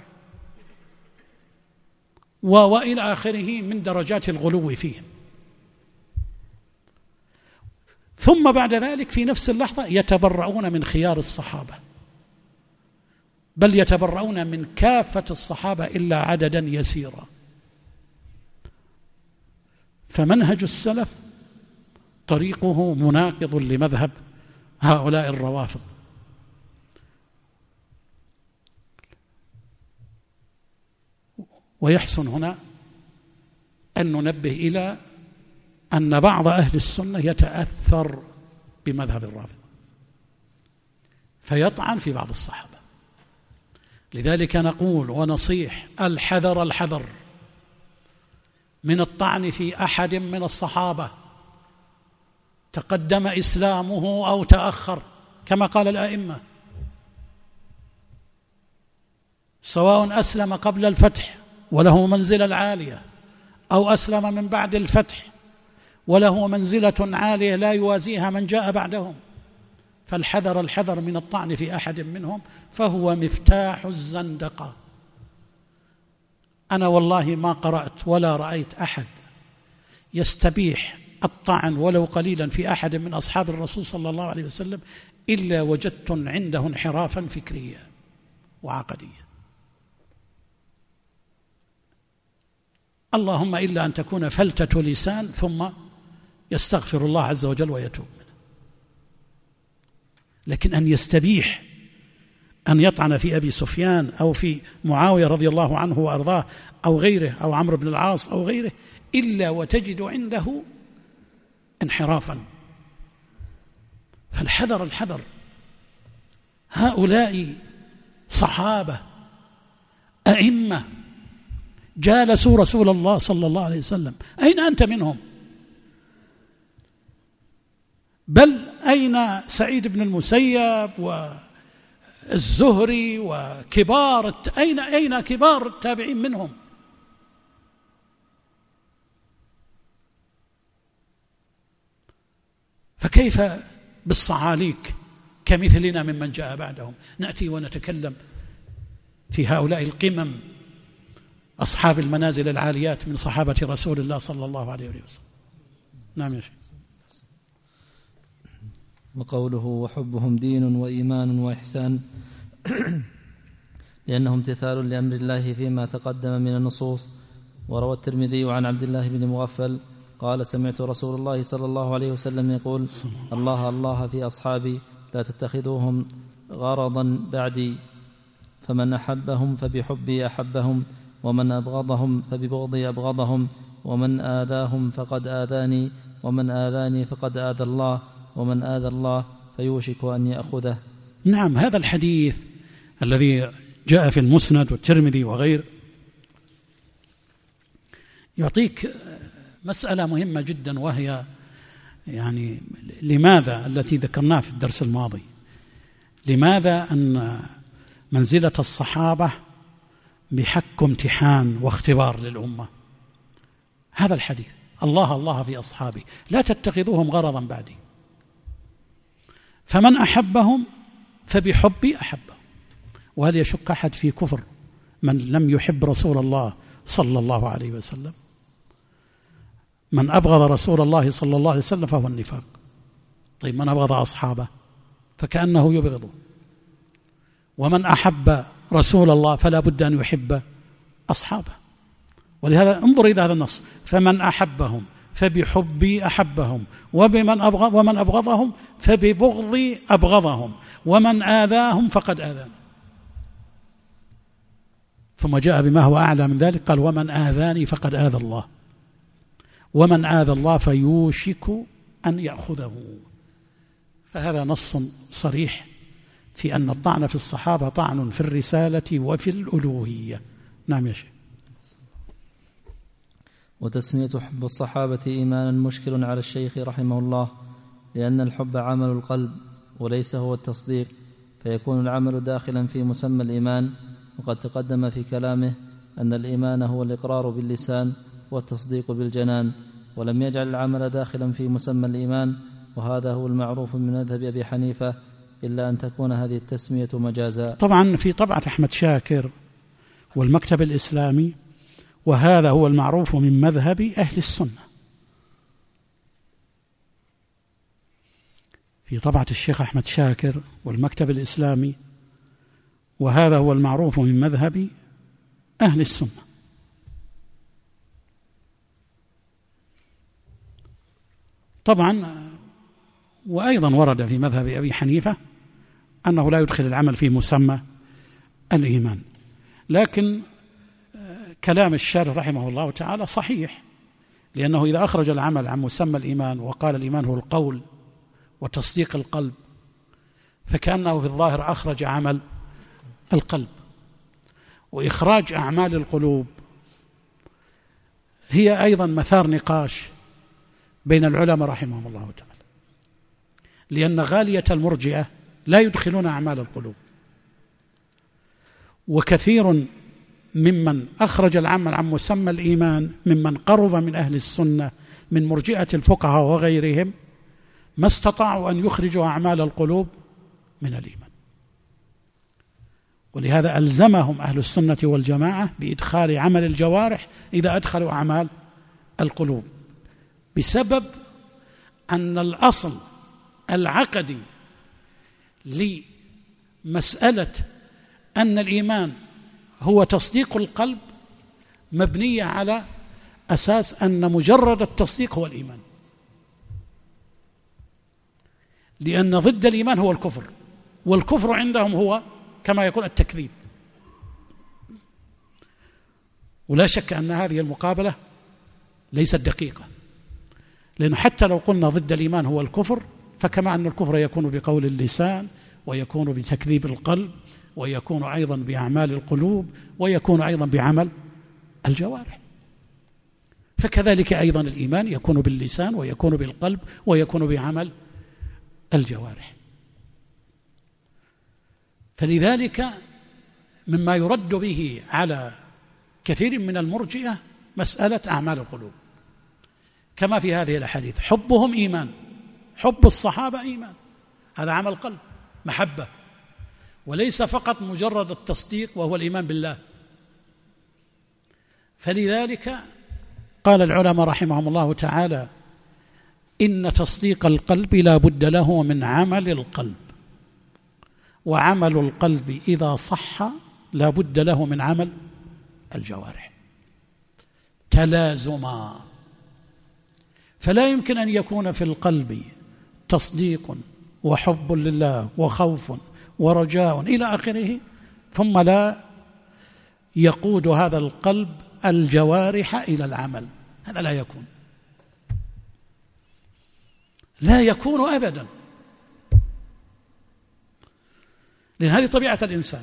Speaker 2: وإلى آخره من درجات الغلو فيهم. ثم بعد ذلك في نفس اللحظة يتبرؤون من خيار الصحابة، بل يتبرؤون من كافة الصحابة إلا عددا يسيرا. فمنهج السلف طريقه مناقض لمذهب هؤلاء الروافض. ويحسن هنا أن ننبه إلى أن بعض أهل السنة يتأثر بمذهب الرافضة فيطعن في بعض الصحابة. لذلك نقول ونصيح: الحذر الحذر من الطعن في أحد من الصحابة، تقدم إسلامه أو تأخر، كما قال الآئمة، سواء أسلم قبل الفتح وله منزلة العالية، أو أسلم من بعد الفتح وله منزلة عالية لا يوازيها من جاء بعدهم. فالحذر الحذر من الطعن في أحد منهم، فهو مفتاح الزندقة. أنا والله ما قرأت ولا رأيت أحد يستبيح الطعن ولو قليلا في أحد من أصحاب الرسول صلى الله عليه وسلم إلا وجدت عنده انحرافا فكريا وعقديا، اللهم إلا أن تكون فلتة لسان ثم يستغفر الله عز وجل ويتوب منه. لكن أن يستبيح أن يطعن في أبي سفيان أو في معاوية رضي الله عنه وأرضاه أو غيره أو عمرو بن العاص أو غيره إلا وتجد عنده انحرافا. فالحذر الحذر. هؤلاء صحابة أئمة جالسوا رسول الله صلى الله عليه وسلم، أين أنت منهم؟ بل أين سعيد بن المسيب والزهري وكبار أين كبار التابعين منهم؟ فكيف بالصعاليك كمثلنا ممن جاء بعدهم؟ نأتي ونتكلم في هؤلاء القمم أصحاب المنازل العاليات من صحابة رسول الله صلى الله عليه وسلم. نعم يا شيخ.
Speaker 3: وقوله وحبهم دين وإيمان وإحسان لأنهم امتثال لأمر الله فيما تقدم من النصوص. وروى الترمذي عن عبد الله بن مغفل قال سمعت رسول الله صلى الله عليه وسلم يقول الله الله في أصحابي لا تتخذوهم غرضا بعدي فمن أحبهم فبحبي أحبهم ومن أبغضهم فببغضي أبغضهم، ومن آذاهم فقد آذاني، ومن آذاني فقد آذى الله، ومن آذى الله فيوشك أن يأخذه.
Speaker 2: نعم، هذا الحديث الذي جاء في المسند والترمذي وغير يعطيك مسألة مهمة جدا، وهي يعني لماذا التي ذكرناها في الدرس الماضي، لماذا أن منزلة الصحابة بحق امتحان واختبار للأمة. هذا الحديث الله الله في أصحابي لا تتخذوهم غرضا بعدي، فمن أحبهم فبحبي أحبهم. وهل يشك أحد في كفر من لم يحب رسول الله صلى الله عليه وسلم؟ من أبغض رسول الله صلى الله عليه وسلم فهو النفاق. طيب من أبغض أصحابه فكأنه يبغضه، ومن أحب رسول الله فلا بد أن يحب أصحابه. ولهذا انظر إلى هذا النص: فمن أحبهم فبحبي أحبهم، ومن أبغضهم فببغضي أبغضهم، ومن آذاهم فقد آذاني. ثم جاء بما هو أعلى من ذلك، قال: ومن آذاني فقد آذى الله، ومن آذى الله فيوشك أن يأخذه. فهذا نص صريح في أن الطعن في الصحابة طعن في الرسالة وفي الألوهية. نعم يا شيخ.
Speaker 3: وتسمية حب الصحابة إيمانا مشكل على الشيخ رحمه الله، لأن الحب عمل القلب وليس هو التصديق، فيكون العمل داخلا في مسمى الإيمان. وقد تقدم في كلامه أن الإيمان هو الإقرار باللسان والتصديق بالجنان، ولم يجعل العمل داخلا في مسمى الإيمان، وهذا هو المعروف من مذهب أبي حنيفة، إلا أن تكون هذه التسمية مجازا.
Speaker 2: طبعا في طبعة أحمد شاكر والمكتب الإسلامي، وهذا هو المعروف من مذهب أهل السنة. في طبعة الشيخ أحمد شاكر والمكتب الإسلامي، وهذا هو المعروف من مذهب أهل السنة. طبعا وأيضا ورد في مذهب أبي حنيفة أنه لا يدخل العمل في مسمى الإيمان، لكن كلام الشارح رحمه الله تعالى صحيح، لأنه إذا أخرج العمل عن مسمى الإيمان وقال الإيمان هو القول وتصديق القلب، فكأنه في الظاهر أخرج عمل القلب. وإخراج أعمال القلوب هي أيضا مثار نقاش بين العلماء رحمهم الله تعالى، لأن غالية المرجئة لا يدخلون أعمال القلوب، وكثير ممن أخرج العمل عن مسمى الإيمان ممن قرب من أهل السنة من مرجئة الفقهاء وغيرهم ما استطاعوا أن يخرجوا أعمال القلوب من الإيمان. ولهذا ألزمهم أهل السنة والجماعة بإدخال عمل الجوارح إذا أدخلوا أعمال القلوب، بسبب أن الأصل العقدي لمسألة أن الإيمان هو تصديق القلب مبنية على أساس أن مجرد التصديق هو الإيمان، لأن ضد الإيمان هو الكفر، والكفر عندهم هو كما يقول التكذيب. ولا شك أن هذه المقابلة ليست دقيقة، لأنه حتى لو قلنا ضد الإيمان هو الكفر، فكما أن الكفر يكون بقول اللسان، ويكون بتكذيب القلب، ويكون أيضا بأعمال القلوب، ويكون أيضا بعمل الجوارح، فكذلك أيضا الإيمان يكون باللسان، ويكون بالقلب، ويكون بعمل الجوارح. فلذلك مما يرد به على كثير من المرجئة مسألة أعمال القلوب، كما في هذه الأحاديث: حبهم إيمان، حب الصحابة إيمان، هذا عمل قلب، محبة، وليس فقط مجرد التصديق وهو الإيمان بالله. فلذلك قال العلماء رحمهم الله تعالى: إن تصديق القلب لا بد له من عمل القلب، وعمل القلب إذا صح لا بد له من عمل الجوارح، تلازما. فلا يمكن أن يكون في القلب تصديق وحب لله وخوف ورجاء إلى آخره، ثم لا يقود هذا القلب الجوارح إلى العمل. هذا لا يكون، لا يكون أبدا، لأن هذه طبيعة الإنسان.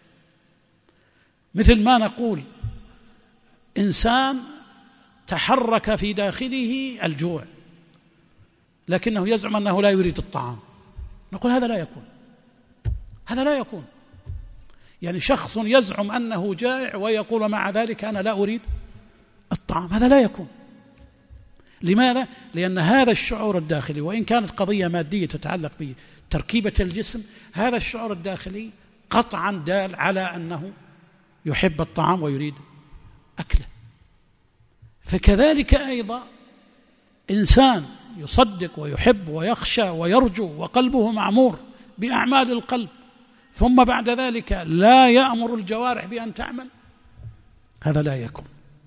Speaker 2: مثل ما نقول إنسان تحرك في داخله الجوع لكنه يزعم أنه لا يريد الطعام، نقول هذا لا يكون، هذا لا يكون. يعني شخص يزعم أنه جائع ويقول مع ذلك أنا لا أريد الطعام، هذا لا يكون. لماذا؟ لأن هذا الشعور الداخلي، وإن كانت قضية مادية تتعلق بتركيبة الجسم، هذا الشعور الداخلي قطعا دال على أنه يحب الطعام ويريد أكله. فكذلك أيضا إنسان يصدق ويحب ويخشى ويرجو وقلبه معمور بأعمال القلب، ثم بعد ذلك لا يأمر الجوارح بأن تعمل، هذا لا يكون.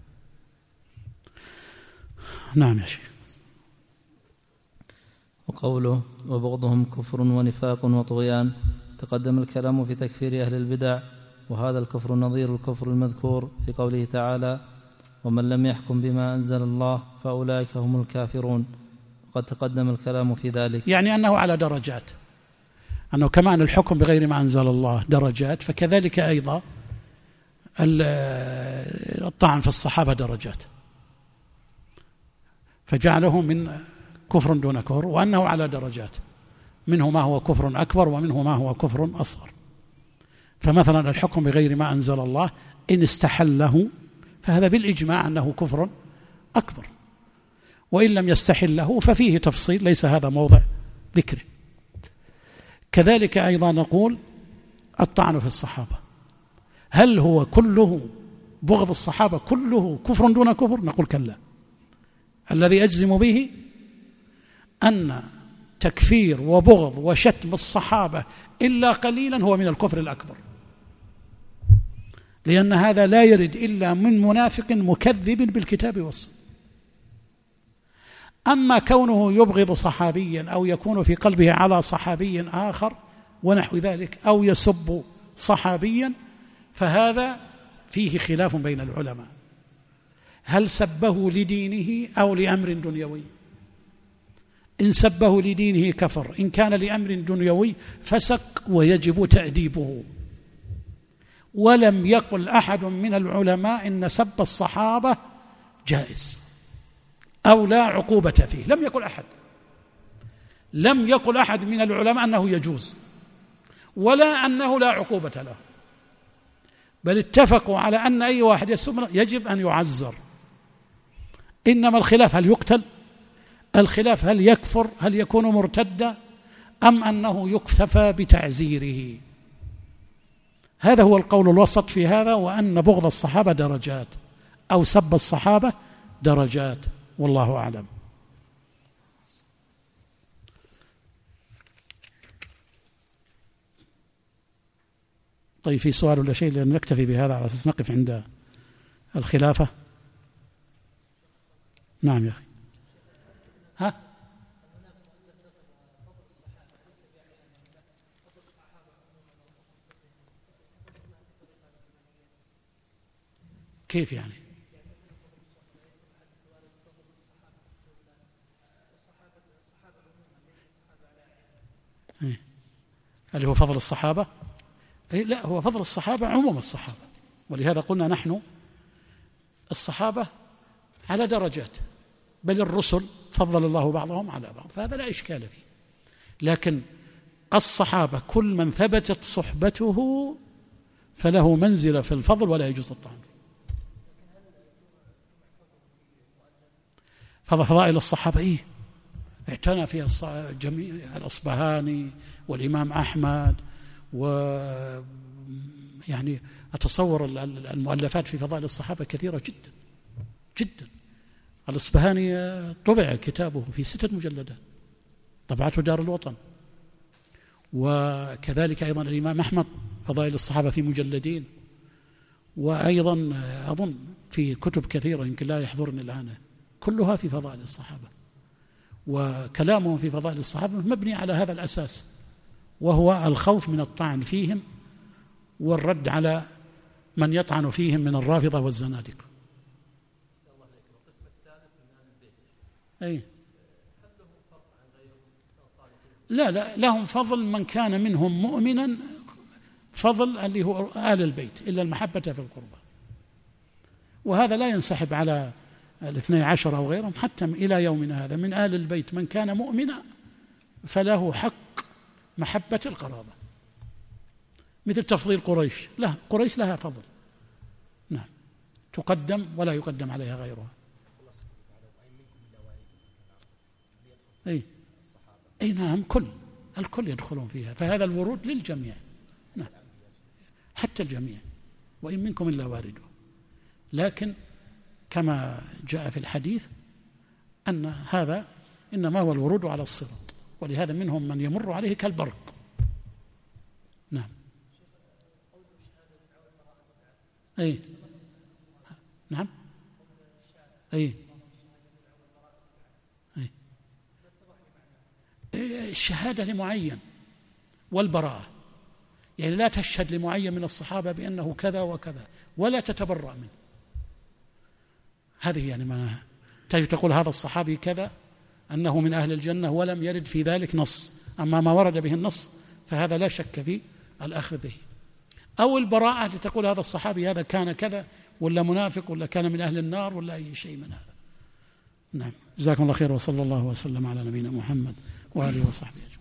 Speaker 2: نعم يا شيخ.
Speaker 3: وقوله وبغضهم كفر ونفاق وطغيان، تقدم الكلام في تكفير أهل البدع، وهذا الكفر نظير الكفر المذكور في قوله تعالى ومن لم يحكم بما أنزل الله فأولئك هم الكافرون، وقد تقدم الكلام في ذلك.
Speaker 2: يعني أنه على درجات، أنه كما أن الحكم بغير ما أنزل الله درجات، فكذلك أيضا الطعن في الصحابة درجات، فجعله من كفر دون كفر، وأنه على درجات، منه ما هو كفر أكبر ومنه ما هو كفر أصغر. فمثلا الحكم بغير ما أنزل الله إن استحله فهذا بالإجماع أنه كفر أكبر، وإن لم يستحله ففيه تفصيل ليس هذا موضع ذكره. كذلك أيضا نقول الطعن في الصحابة، هل هو كله بغض الصحابة كله كفر دون كفر؟ نقول كلا. الذي أجزم به أن تكفير وبغض وشتم الصحابة إلا قليلا هو من الكفر الأكبر، لأن هذا لا يرد إلا من منافق مكذب بالكتاب والسنة. أما كونه يبغض صحابيا أو يكون في قلبه على صحابي آخر ونحو ذلك، أو يسب صحابيا، فهذا فيه خلاف بين العلماء، هل سبه لدينه أو لأمر دنيوي؟ إن سبه لدينه كفر، إن كان لأمر دنيوي فسق ويجب تأديبه. ولم يقل أحد من العلماء إن سب الصحابة جائز أو لا عقوبة فيه، لم يقل أحد، لم يقل أحد من العلماء أنه يجوز ولا أنه لا عقوبة له، بل اتفقوا على أن أي واحد يسب يجب أن يعزر. إنما الخلاف هل يقتل، الخلاف هل يكفر، هل يكون مرتدا، أم أنه يكتفى بتعزيره. هذا هو القول الوسط في هذا، وأن بغض الصحابة درجات أو سب الصحابة درجات، والله أعلم. طيب في سؤال ولا شيء؟ لأن نكتفي بهذا على أساس نقف عند الخلافة. نعم يا أخي. ها؟ كيف يعني؟ هل هو فضل الصحابة؟ لا، هو فضل الصحابة عموم الصحابة، ولهذا قلنا نحن الصحابة على درجات، بل الرسل فضل الله بعضهم على بعض، فهذا لا إشكال فيه. لكن الصحابة كل من ثبتت صحبته فله منزلة في الفضل ولا يجوز الطعن. فضائل الصحابة اعتنى فيها جميع الأصبهاني والإمام أحمد، ويعني أتصور المؤلفات في فضائل الصحابة كثيرة جدا جدا. الأصبهاني طبع كتابه في 6 مجلدات، طبعته دار الوطن. وكذلك أيضا الإمام أحمد فضائل الصحابة في مجلدين، وأيضا أظن في كتب كثيرة يمكن لا يحضرني الآن، كلها في فضائل الصحابة. وكلامهم في فضائل الصحابة مبني على هذا الأساس، وهو الخوف من الطعن فيهم والرد على من يطعن فيهم من الرافضة والزنادقة. أي لا لهم فضل من كان منهم مؤمنا، فضل اللي هو آل البيت، إلا المحبة في القربى، وهذا لا ينسحب على 12 أو غيرهم حتى إلى يومنا هذا. من آل البيت من كان مؤمنا فله حق محبة القرابة، مثل تفضيل قريش، لا قريش لها فضل، نعم، تقدم ولا يقدم عليها غيرها. أي نعم، الكل يدخلون فيها، فهذا الورود للجميع، نعم، حتى الجميع، وإن منكم إلا وارده. لكن كما جاء في الحديث أن هذا إنما هو الورود على الصراط، ولهذا منهم من يمر عليه كالبرق. نعم. أي نعم. أي الشهادة لمعين والبراءة، يعني لا تشهد لمعين من الصحابة بأنه كذا وكذا ولا تتبرأ منه، هذه يعني معناها. تقول هذا الصحابي كذا أنه من أهل الجنة ولم يرد في ذلك نص، أما ما ورد به النص فهذا لا شك في الأخذ به. أو البراءة لتقول هذا الصحابي هذا كان كذا ولا منافق ولا كان من أهل النار ولا أي شيء من هذا. نعم، جزاكم الله خير، وصلى الله وسلم على نبينا محمد وآله وصحبه أجمعين.